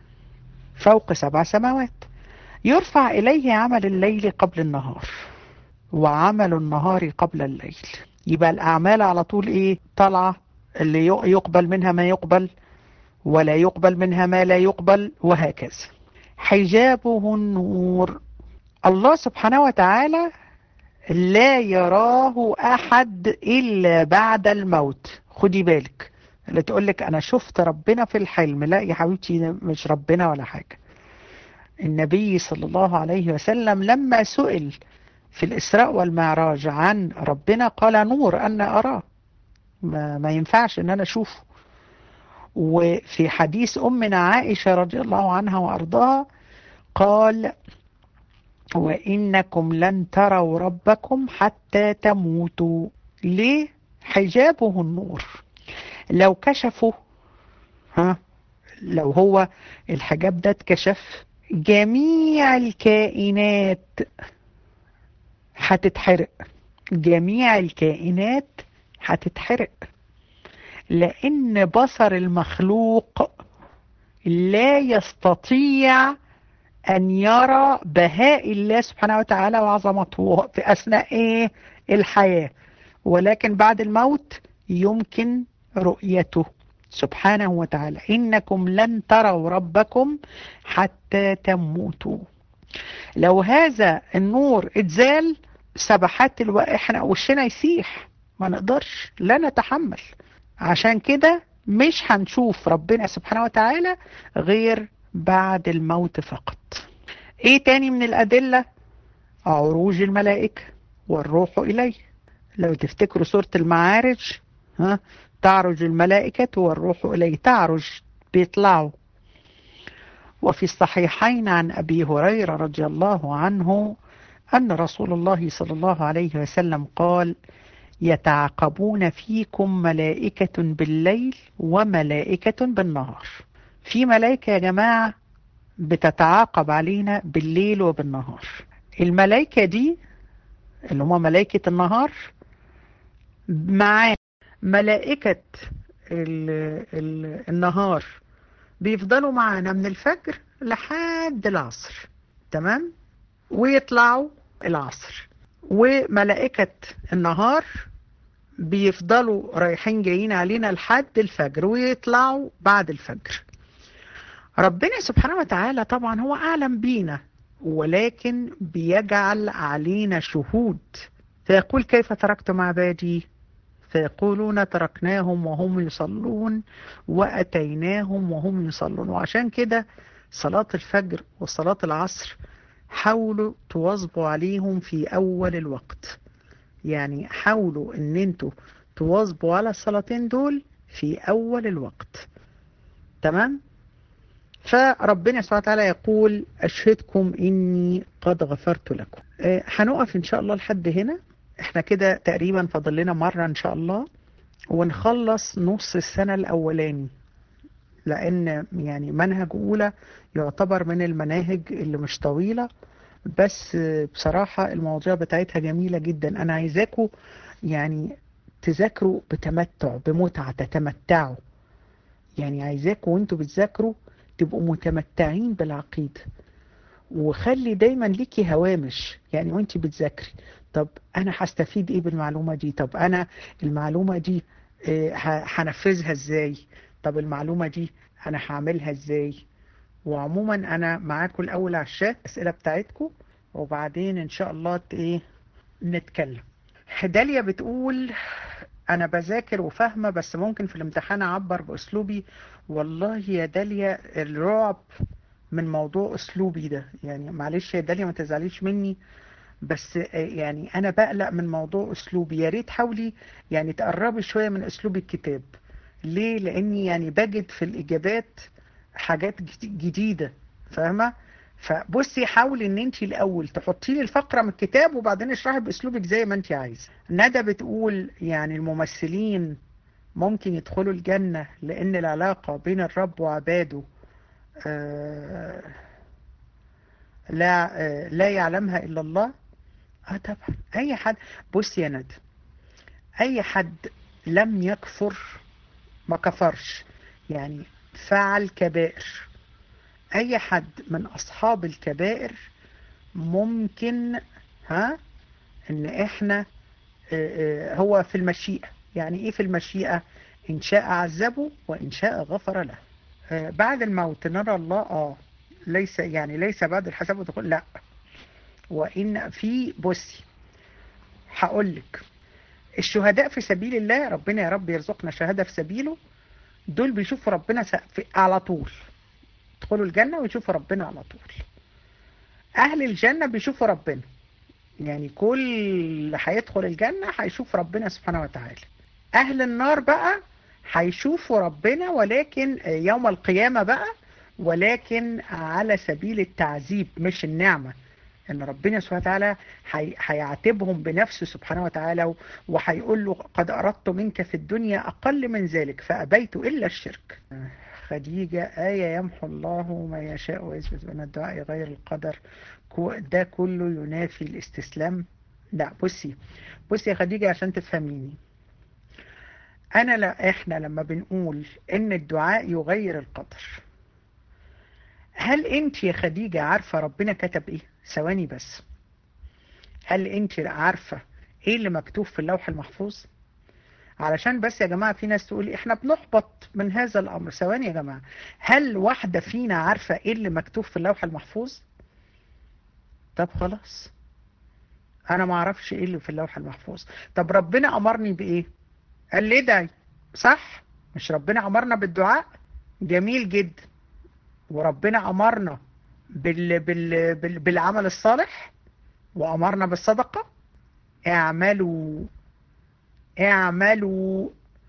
فوق سبع سماوات. يرفع إليه عمل الليل قبل النهار وعمل النهار قبل الليل. يبقى الأعمال على طول إيه؟ طالعة، اللي يقبل منها ما يقبل ولا يقبل منها ما لا يقبل، وهكذا. حجابه النور. الله سبحانه وتعالى لا يراه أحد إلا بعد الموت. خدي بالك، اللي تقولك أنا شفت ربنا في الحلم، لا يا حبيبتي، مش ربنا ولا حاجة. النبي صلى الله عليه وسلم لما سئل في الإسراء والمعراج عن ربنا قال نور أنا أراه، ما, ما ينفعش أن أنا أشوفه. وفي حديث أمنا عائشة رضي الله عنها وأرضاها قال وإنكم لن تروا ربكم حتى تموتوا. ليه؟ حجابه النور. لو كشفوا، ها، لو هو الحجاب ده اتكشف، جميع الكائنات هتتحرق، جميع الكائنات هتتحرق، لأن بصر المخلوق لا يستطيع أن يرى بهاء الله سبحانه وتعالى وعظمته في أثناء إيه؟ الحياة، ولكن بعد الموت يمكن رؤيته سبحانه وتعالى. إنكم لن تروا ربكم حتى تموتوا. لو هذا النور اتزال، سبحات الو... احنا وشنا يسيح، ما نقدرش، لا نتحمل. عشان كده مش هنشوف ربنا سبحانه وتعالى غير بعد الموت فقط. ايه تاني من الأدلة؟ عروج الملائكة والروح إليه. لو تفتكروا سورة المعارج، ها، تعرج الملائكة والروح إليه، تعرج، بيطلعوا. وفي الصحيحين عن أبي هريرة رضي الله عنه أن رسول الله صلى الله عليه وسلم قال يتعاقبون فيكم ملائكة بالليل وملائكة بالنهار. في ملائكة يا جماعة بتتعاقب علينا بالليل وبالنهار. الملائكة دي اللي هم ملائكة النهار مع ملائكة ال ال النهار بيفضلوا معانا من الفجر لحد العصر، تمام، ويطلعوا العصر. وملائكة النهار بيفضلوا رايحين جايين علينا لحد الفجر ويطلعوا بعد الفجر. ربنا سبحانه وتعالى طبعا هو أعلم بينا، ولكن بيجعل علينا شهود، فيقول كيف تركتم عبادي فيقولون تركناهم وهم يصلون وأتيناهم وهم يصلون. وعشان كده صلاة الفجر وصلاة العصر حاولوا تواظبوا عليهم في أول الوقت، يعني حاولوا ان انتوا تواظبوا على الصلاتين دول في أول الوقت، تمام. فربنا سبحانه وتعالى يقول أشهدكم إني قد غفرت لكم. آه، هنقف إن شاء الله لحد هنا. احنا كده تقريبا فاضل لنا مرة إن شاء الله ونخلص نص السنة الأولاني، لأن يعني منهج أولى يعتبر من المناهج اللي مش طويلة، بس بصراحة المواضيع بتاعتها جميلة جدا. أنا عايزاكم يعني تذاكروا بتمتع، بمتعة، تتمتعوا. يعني عايزاكم وانتوا بتذاكروا تبقوا متمتعين بالعقيدة، وخلي دايما ليكي هوامش، يعني وانت بتذاكري طب انا هستفيد ايه بالمعلومة دي، طب انا المعلومة دي هنفذها ازاي، طب المعلومة دي انا هعملها ازاي. وعموما انا معاكم الاول على الشات اسئلة بتاعتكم، وبعدين ان شاء الله ايه نتكلم. داليا بتقول انا بذاكر وفاهمة بس ممكن في الامتحان اعبر باسلوبي. والله يا داليا الرعب من موضوع اسلوبي ده، يعني معلش يا داليا ما تزعليش مني، بس يعني انا بقلق من موضوع اسلوبي. يا ريت حاولي يعني تقربي شوية من اسلوب الكتاب. ليه؟ لاني يعني بجد في الاجابات حاجات جديدة، فاهمة؟ فبصي حاولي ان انت الاول تحطي لي الفقرة من الكتاب وبعدين اشرحي باسلوبك زي ما انت عايزه. ندى بتقول يعني الممثلين ممكن يدخلوا الجنة لان العلاقة بين الرب وعباده آه لا آه لا يعلمها الا الله. اه طبعا اي حد، بصي يا ندى، اي حد لم يكفر ما كفرش، يعني فعل كبائر اي حد من اصحاب الكبائر ممكن ها ان احنا هو في المشيئة. يعني ايه في المشيئة؟ ان شاء عذبه وان شاء غفر له. بعد الموت نرى الله، اه ليس يعني ليس بعد الحساب وتقول لا. وان في بصي هقول لك، الشهداء في سبيل الله، ربنا يا رب يرزقنا شهادة في سبيله، دول بيشوفوا ربنا على طول، يدخلوا الجنة ويشوفوا ربنا على طول. اهل الجنة بيشوفوا ربنا، يعني كل هيدخل الجنة هيشوف ربنا سبحانه وتعالى. اهل النار بقى هيشوفوا ربنا ولكن يوم القيامة بقى، ولكن على سبيل التعذيب مش النعمة. ان ربنا سبحانه وتعالى هيعاتبهم بنفسه سبحانه وتعالى، وهيقول له قد اردت منك في الدنيا اقل من ذلك فابيت الا الشرك. خديجة آية يمحو الله ما يشاء ويثبت من الدعاء غير القدر، ده كله ينافي الاستسلام. لا بصي بصي يا خديجة عشان تفهميني، انا لا احنا لما بنقول ان الدعاء يغير القدر، هل انت يا خديجة عارفة ربنا كتب ايه؟ ثواني بس، هل انت عارفة ايه اللي مكتوب في اللوح المحفوظ؟ علشان بس يا جماعة في ناس تقول احنا بنحبط من هذا الامر. ثواني يا جماعة، هل واحدة فينا عارفة ايه اللي مكتوب في اللوح المحفوظ؟ طب خلاص انا ما اعرفش ايه اللي في اللوح المحفوظ. طب ربنا امرني بايه؟ قال لي ادعي، صح؟ مش ربنا امرنا بالدعاء؟ جميل جدا. وربنا امرنا بال... بال... بال... بالعمل الصالح، وامرنا بالصدقة. اعملوا اعملوا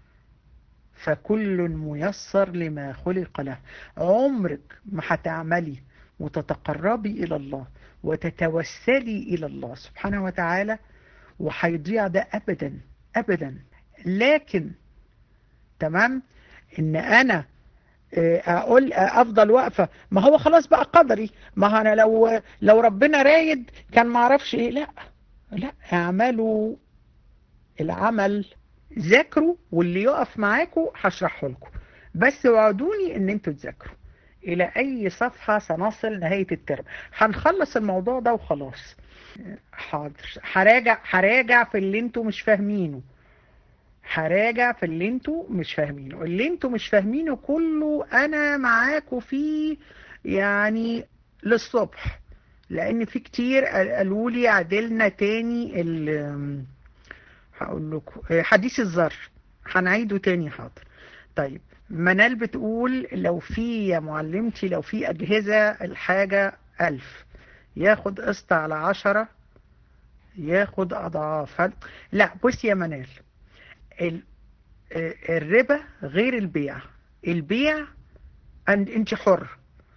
فكل ميسر لما خلق له. عمرك ما هتعملي وتتقربي الى الله وتتوسلي الى الله سبحانه وتعالى وهيضيع ده ابدا ابدا. لكن تمام ان انا اقول افضل واقفه، ما هو خلاص بقى قدري، ما انا لو لو ربنا رايد كان ما اعرفش ايه. لا لا، اعملوا العمل، ذاكروا، واللي يقف معاكم هشرحه لكم، بس وعدوني ان انتوا تذاكروا. الى اي صفحة سنصل نهاية الترم؟ هنخلص الموضوع ده وخلاص. حاضر، هراجع هراجع في اللي انتوا مش فاهمينه، هراجع في اللي انتوا مش فاهمينه. اللي انتوا مش فاهمينه كله انا معاكم فيه يعني للصبح، لان في كتير قالوا لي عدلنا تاني ال هقول لكم حديث الذر، هنعيده تاني. حاضر. طيب منال بتقول لو في يا معلمتي لو في أجهزة الحاجة ألف ياخد قسط على عشرة ياخد أضعاف. هل... لا بصي يا منال، ال... الربا غير البيع. البيع انت حر،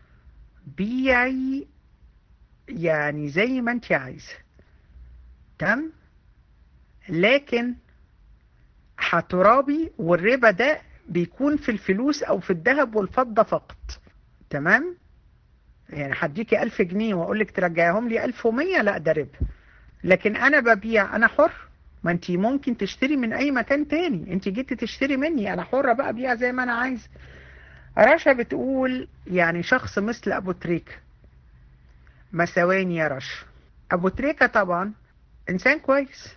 بيعي يعني زي ما انت عايزة، تمام؟ لكن هترابي، والربا ده بيكون في الفلوس او في الذهب والفضة فقط، تمام؟ يعني هديكي ألف جنيه واقول لك ترجعيهم لي ألف ومية، لا ده ربا. لكن انا ببيع، انا حر، ما انت ممكن تشتري من اي مكان تاني، انت جيتي تشتري مني، انا حرة بقى ابيع زي ما انا عايز. رشا بتقول يعني شخص مثل ابو تريكة، ما ثواني يا رشا، ابو تريكة طبعا انسان كويس،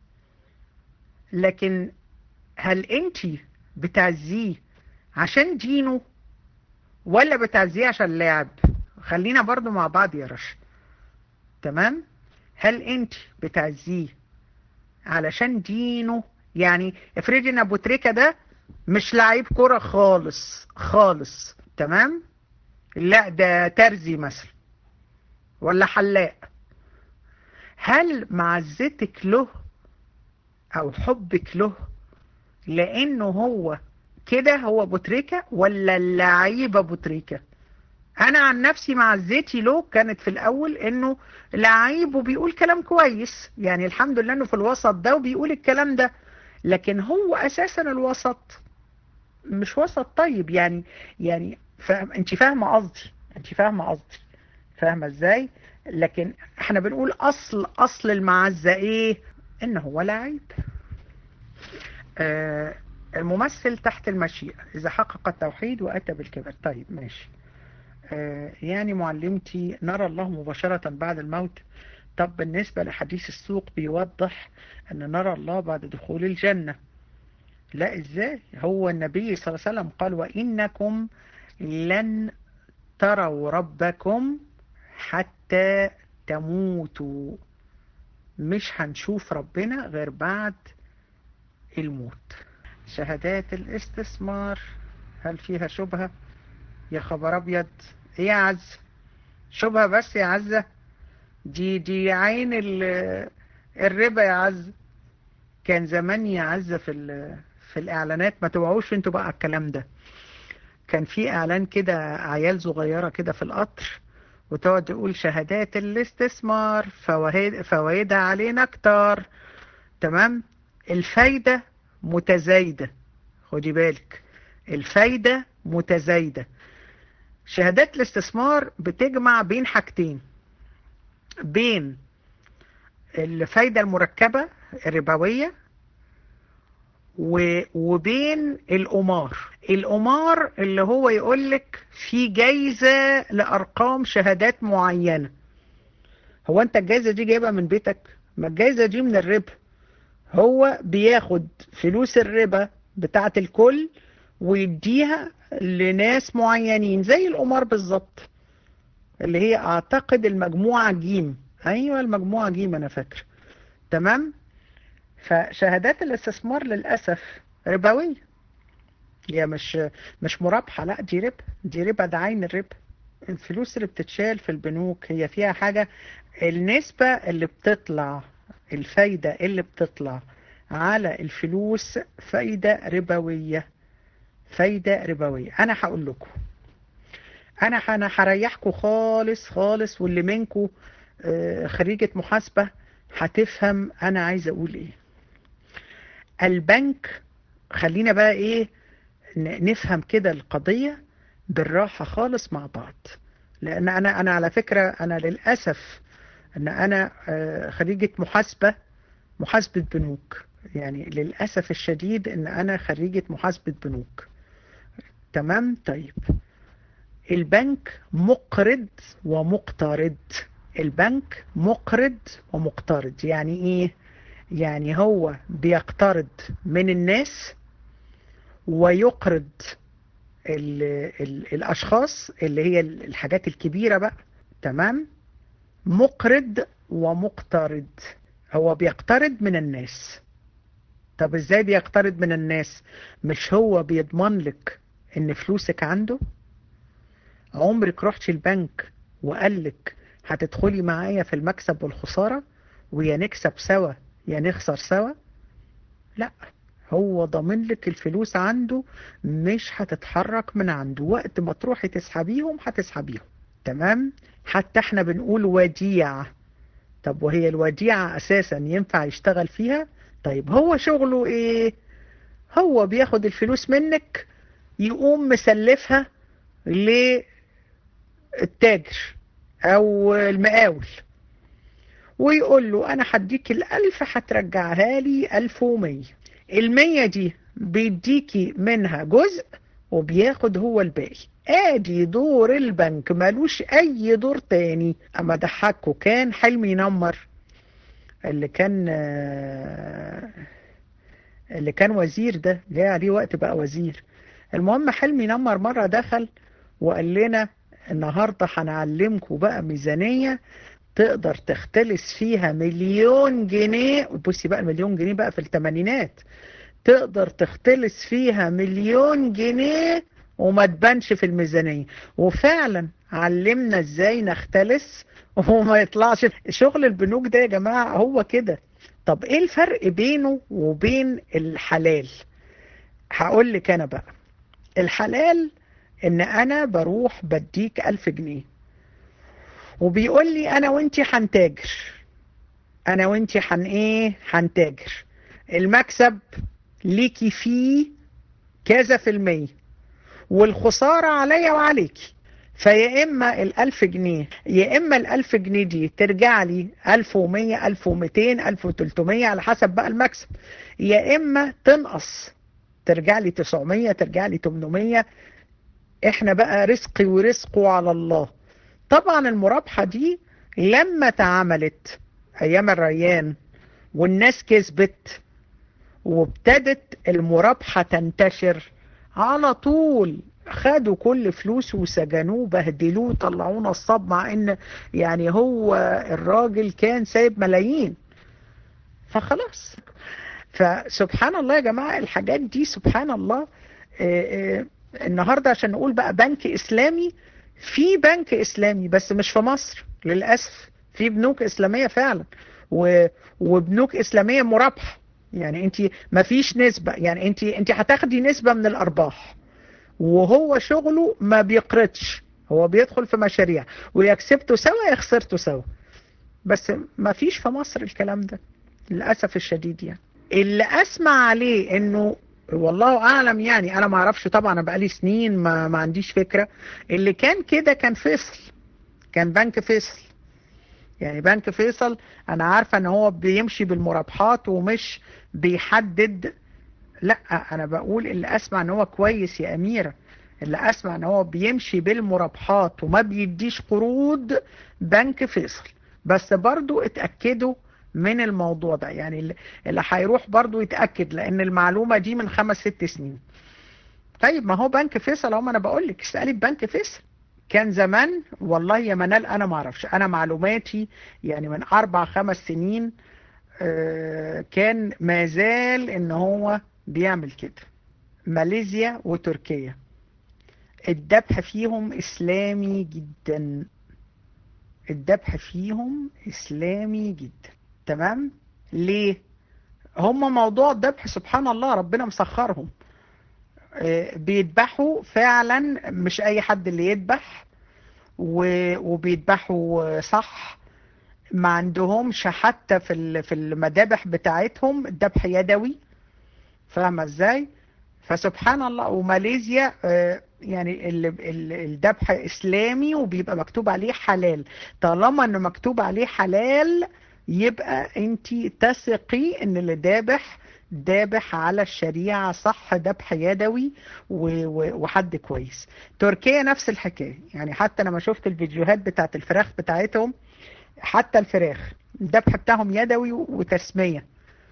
لكن هل انت بتعزيه عشان دينه ولا بتعزيه عشان لاعب؟ خلينا برضو مع بعض يا رشا، تمام؟ هل انت بتعزيه علشان دينه؟ يعني افرضي ان ابو تريكة ده مش لعيب كرة خالص خالص، تمام؟ لا ده ترزي مثلا ولا حلاق، هل معزتك له او حبك له لانه هو كده هو ابو تريكة ولا اللعيب ابو تريكة؟ انا عن نفسي معزتي له كانت في الاول انه لعيب وبيقول كلام كويس، يعني الحمد لله انه في الوسط ده وبيقول الكلام ده، لكن هو اساسا الوسط مش وسط طيب. يعني يعني فاهم انت؟ فاهمه قصدي؟ انت فاهمه قصدي؟ فاهمه ازاي؟ لكن احنا بنقول اصل اصل المعزه ايه؟ ان هو لعيب. آه الممثل تحت المشيئه اذا حقق التوحيد واتى بالكبر. طيب ماشي. آه يعني معلمتي نرى الله مباشرة بعد الموت. طب بالنسبة لحديث السوق بيوضح أن نرى الله بعد دخول الجنة. لا إزاي؟ هو النبي صلى الله عليه وسلم قال وإنكم لن تروا ربكم حتى تموتوا. مش هنشوف ربنا غير بعد الموت. شهادات الاستثمار هل فيها شبهة؟ يا خبر أبيض، إيه يا عز؟ شبهة بس يا عزة؟ دي دي عين الربا يا عز. كان زمان يا عزة في في الإعلانات، ما توعوش انتوا بقى الكلام ده. كان في إعلان كده عيال صغيرة كده في القطر، وتقعد تقول شهادات الاستثمار فوائد فوائدها علينا كتار. تمام. الفايدة متزايدة، خدي بالك، الفايدة متزايدة. شهادات الاستثمار بتجمع بين حاجتين، بين الفايدة المركبة الربوية وبين القمار. القمار اللي هو يقولك في جايزة لأرقام شهادات معينة. هو انت الجايزة دي جايبها من بيتك؟ ما الجايزة دي من الربا. هو بياخد فلوس الربا بتاعت الكل ويديها لناس معينين زي القمار بالظبط، اللي هي اعتقد المجموعة جيم. ايوه المجموعة جيم انا فاكر. تمام. فشهادات الاستثمار للأسف ربوية، هي مش مش مرابحة، لا دي ربا، دي ربا، ده عين الربا. الفلوس اللي بتتشال في البنوك هي فيها حاجة، النسبة اللي بتطلع، الفايدة اللي بتطلع على الفلوس فايدة ربوية، فايدة ربوية. انا هقول لكم، انا انا هريحكم خالص خالص، واللي منكم خريجة محاسبة هتفهم انا عايز اقول ايه. البنك، خلينا بقى ايه نفهم كده القضية بالراحة خالص مع بعض، لان انا انا على فكرة انا للأسف ان انا خريجة محاسبة، محاسبة بنوك، يعني للأسف الشديد ان انا خريجة محاسبة بنوك. تمام. طيب البنك مقرض ومقترض. البنك مقرض ومقترض يعني ايه؟ يعني هو بيقترض من الناس ويقرض ال ال الاشخاص اللي هي الحاجات الكبيرة بقى. تمام. مقرض ومقترض، هو بيقترض من الناس. طب ازاي بيقترض من الناس؟ مش هو بيضمن لك ان فلوسك عنده؟ عمرك رحتي البنك وقال لك هتدخلي معايا في المكسب والخسارة، ويا نكسب سوا يا نخسر سوا؟ لا، هو ضامن لك الفلوس عنده، مش هتتحرك من عنده. وقت ما تروحي تسحبيهم هتسحبيهم. تمام. حتى احنا بنقول وديعة. طب وهي الوديعة اساسا ينفع يشتغل فيها؟ طيب هو شغله ايه؟ هو بياخد الفلوس منك، يقوم مسلفها للتاجر او المقاول، ويقول له انا هديك الالف هترجعها لي الف ومية. المية دي بيديكي منها جزء وبياخد هو الباقي. ادي دور البنك، مالوش اي دور تاني. اما ضحكوا كان حلمي ينمر اللي كان اللي كان وزير، ده جاي عليه وقت بقى وزير. المهم حلمي ينمر مرة دخل وقال لنا النهاردة هنعلمكم بقى ميزانية تقدر تختلس فيها مليون جنيه. بصي بقى المليون جنيه بقى في الثمانينات، تقدر تختلس فيها مليون جنيه وما تبانش في الميزانية. وفعلا علمنا ازاي نختلس وما يطلعش. شغل البنوك ده يا جماعة هو كده. طب ايه الفرق بينه وبين الحلال؟ هقول لك انا بقى. الحلال ان انا بروح بديك الف جنيه وبيقول لي انا وانتي هنتاجر، انا وانتي هن ايه هنتاجر، المكسب ليكي فيه كذا في المية والخسارة عليا وعليكي. فيا اما الالف جنيه، يا اما الالف جنيه دي ترجع لي الف ومية الف ومتين الف وتلتمية على حسب بقى المكسب، يا اما تنقص ترجع لي تسعمية ترجع لي تمنمية. احنا بقى رزقي ورزقه على الله. طبعا المرابحة دي لما اتعملت ايام الريان والناس كسبت وابتدت المرابحة تنتشر، على طول خدوا كل فلوسه وسجنوه بهدلوه وطلعونا الصب، مع ان يعني هو الراجل كان سايب ملايين. فخلاص، فسبحان الله يا جماعة الحاجات دي سبحان الله. اه اه النهاردة عشان نقول بقى بنك إسلامي، في بنك إسلامي بس مش في مصر للأسف. في بنوك إسلامية فعلا وبنوك إسلامية مرابحة، يعني انت ما فيش نسبة، يعني انت انت هتاخدي نسبة من الأرباح، وهو شغله ما بيقرضش، هو بيدخل في مشاريع ويا كسبته سوا يا خسرته سوا. بس ما فيش في مصر الكلام ده للأسف الشديد. يعني اللي أسمع عليه إنه والله أعلم، يعني أنا ما أعرفش طبعا، أنا بقالي سنين ما, ما عنديش فكرة. اللي كان كده كان فيصل، كان بنك فيصل. يعني بنك فيصل أنا عارفة إن هو بيمشي بالمرابحات ومش بيحدد. لا أنا بقول اللي أسمع إن هو كويس يا أميرة، اللي أسمع إن هو بيمشي بالمرابحات وما بيديش قروض بنك فيصل. بس برضو اتأكدوا من الموضوع ده، يعني اللي اللي هيروح برضو يتأكد، لأن المعلومة دي من خمس ست سنين. طيب ما هو بنك فيصل، هم أنا بقول لك اسألي بنك فيصل. كان زمان والله يا منال أنا ما أعرفش، أنا معلوماتي يعني من أربع خمس سنين آه، كان ما زال إن هو بيعمل كده. ماليزيا وتركيا الذبح فيهم إسلامي جدا، الذبح فيهم إسلامي جدا. تمام. ليه؟ هم موضوع الذبح سبحان الله ربنا مسخرهم، بيذبحوا فعلا، مش اي حد اللي يذبح، وبيذبحوا صح. ما عندهمش حتى في في المذابح بتاعتهم الذبح يدوي، فاهمه ازاي؟ فسبحان الله. وماليزيا يعني الذبح اسلامي وبيبقى مكتوب عليه حلال. طالما انه مكتوب عليه حلال يبقى انت تثقي ان اللي ذابح ذابح على الشريعة صح، ذبح يدوي وحد كويس. تركيا نفس الحكاية، يعني حتى لما شفت الفيديوهات بتاعت الفراخ بتاعتهم، حتى الفراخ الذبح بتاعهم يدوي وتسمية،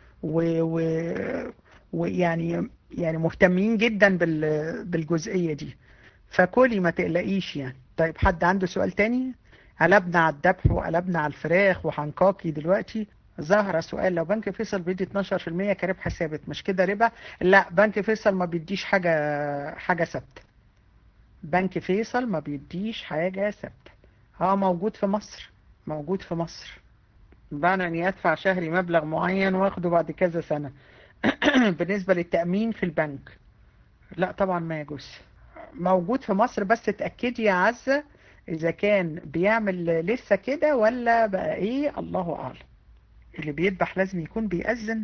ويعني يعني مهتمين جدا بالجزئية دي. فكلي ما تقلقيش يعني. طيب حد عنده سؤال تاني؟ قلبنا على الذبح وقلبنا على الفراخ وحنقاقي دلوقتي. زهرة سؤال، لو بنك فيصل بيدي اتناشر في المية كربح ثابت مش كده ربا؟ لا، بنك فيصل ما بيديش حاجة حاجة ثابتة. بنك فيصل ما بيديش حاجة ثابتة. اه موجود في مصر، موجود في مصر. بمعنى اني ادفع شهري مبلغ معين واخده بعد كذا سنة. بالنسبة للتأمين في البنك لا طبعا ما يجوز. موجود في مصر، بس اتأكدي يا عزة اذا كان بيعمل لسه كده ولا بقى ايه، الله اعلم. اللي بيذبح لازم يكون بيأذن.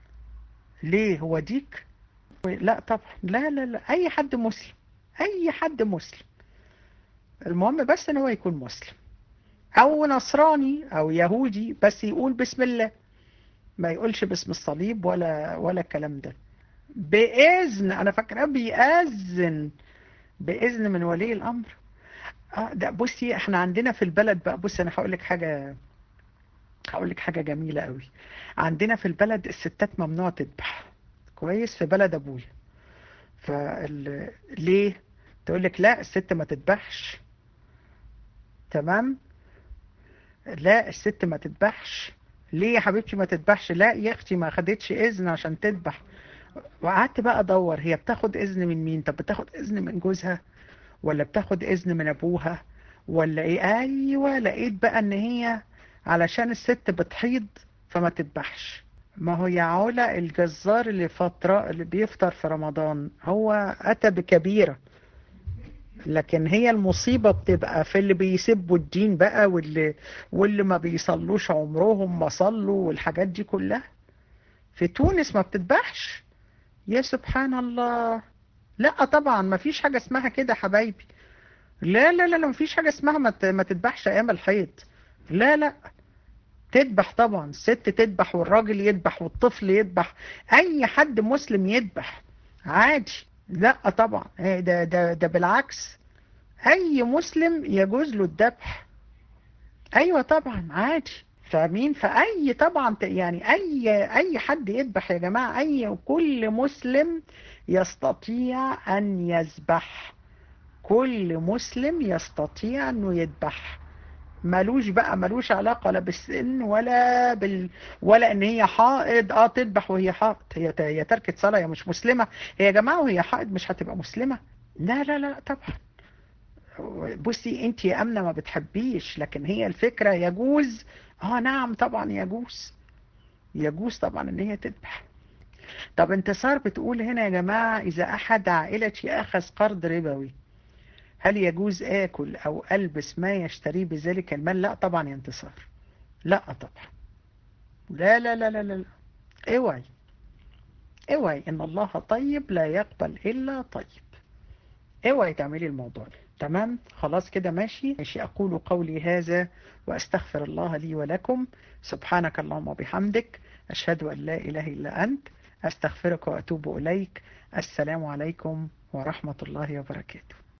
ليه هو ديك؟ لا طبعا، لا لا لا، اي حد مسلم، اي حد مسلم، المهم بس ان هو يكون مسلم او نصراني او يهودي، بس يقول بسم الله، ما يقولش باسم الصليب ولا ولا الكلام ده. بإذن، انا فاكره بيأذن بإذن من ولي الامر. اه ده بصي احنا عندنا في البلد بقى، بصي انا هقول لك حاجه، هقول لك حاجه جميله قوي. عندنا في البلد الستات ممنوع تذبح، كويس، في بلد ابويا. فال... ليه تقول لك لا الست ما تذبحش؟ تمام، لا الست ما تذبحش. ليه يا حبيبتي ما تذبحش؟ لا يا اختي ما خدتش اذن عشان تذبح. وقعدت بقى ادور هي بتاخد اذن من مين؟ طب بتاخد اذن من جوزها ولا بتاخد اذن من ابوها ولا ايه؟ ايوه لقيت بقى ان هي علشان الست بتحيض فما تذبحش. ما هو يا علا الجزار اللي فترة اللي بيفطر في رمضان هو اتى بكبيرة، لكن هي المصيبة بتبقى في اللي بيسبوا الدين بقى، واللي واللي ما بيصلوش عمرهم ما صلوا والحاجات دي كلها. في تونس ما بتذبحش؟ يا سبحان الله. لا طبعا ما فيش حاجة اسمها كده حبايبي، لا لا لا، ما فيش حاجة اسمها ما تذبحش ايام الحيض. لا لا، تذبح طبعا، الست تذبح والراجل يذبح والطفل يذبح، اي حد مسلم يذبح عادي. لا طبعا، إيه ده ده ده بالعكس، اي مسلم يجوز له الذبح. ايوه طبعا عادي. فاهمين؟ فاي طبعا ت- يعني اي اي حد يذبح يا جماعه، اي كل مسلم يستطيع ان يذبح. كل مسلم يستطيع انه يذبح. ملوش بقى، ملوش علاقة لا بالسن ولا بال ولا ان هي حائض اه تذبح وهي حائض. هي ت- هي تركت صلاة، هي مش مسلمة. هي يا جماعة وهي حائض مش هتبقى مسلمة. لا لا لا طبعا. بصي انت يا امنه ما بتحبيش، لكن هي الفكره يجوز. اه نعم طبعا يجوز. يجوز طبعا ان هي تذبح. طب انتصار بتقول هنا يا جماعه، اذا احد عائلتي اخذ قرض ربوي هل يجوز اكل او البس ما يشتريه بذلك المال؟ لا طبعا يا انتصار. لا طبعا. لا لا لا لا لا لا. اوعي. اوعي، ان الله طيب لا يقبل الا طيب. اوعي تعملي الموضوع ده. تمام خلاص كده ماشي ماشي. أقول قولي هذا وأستغفر الله لي ولكم. سبحانك اللهم وبحمدك، أشهد أن لا إله إلا أنت، أستغفرك وأتوب إليك. السلام عليكم ورحمة الله وبركاته.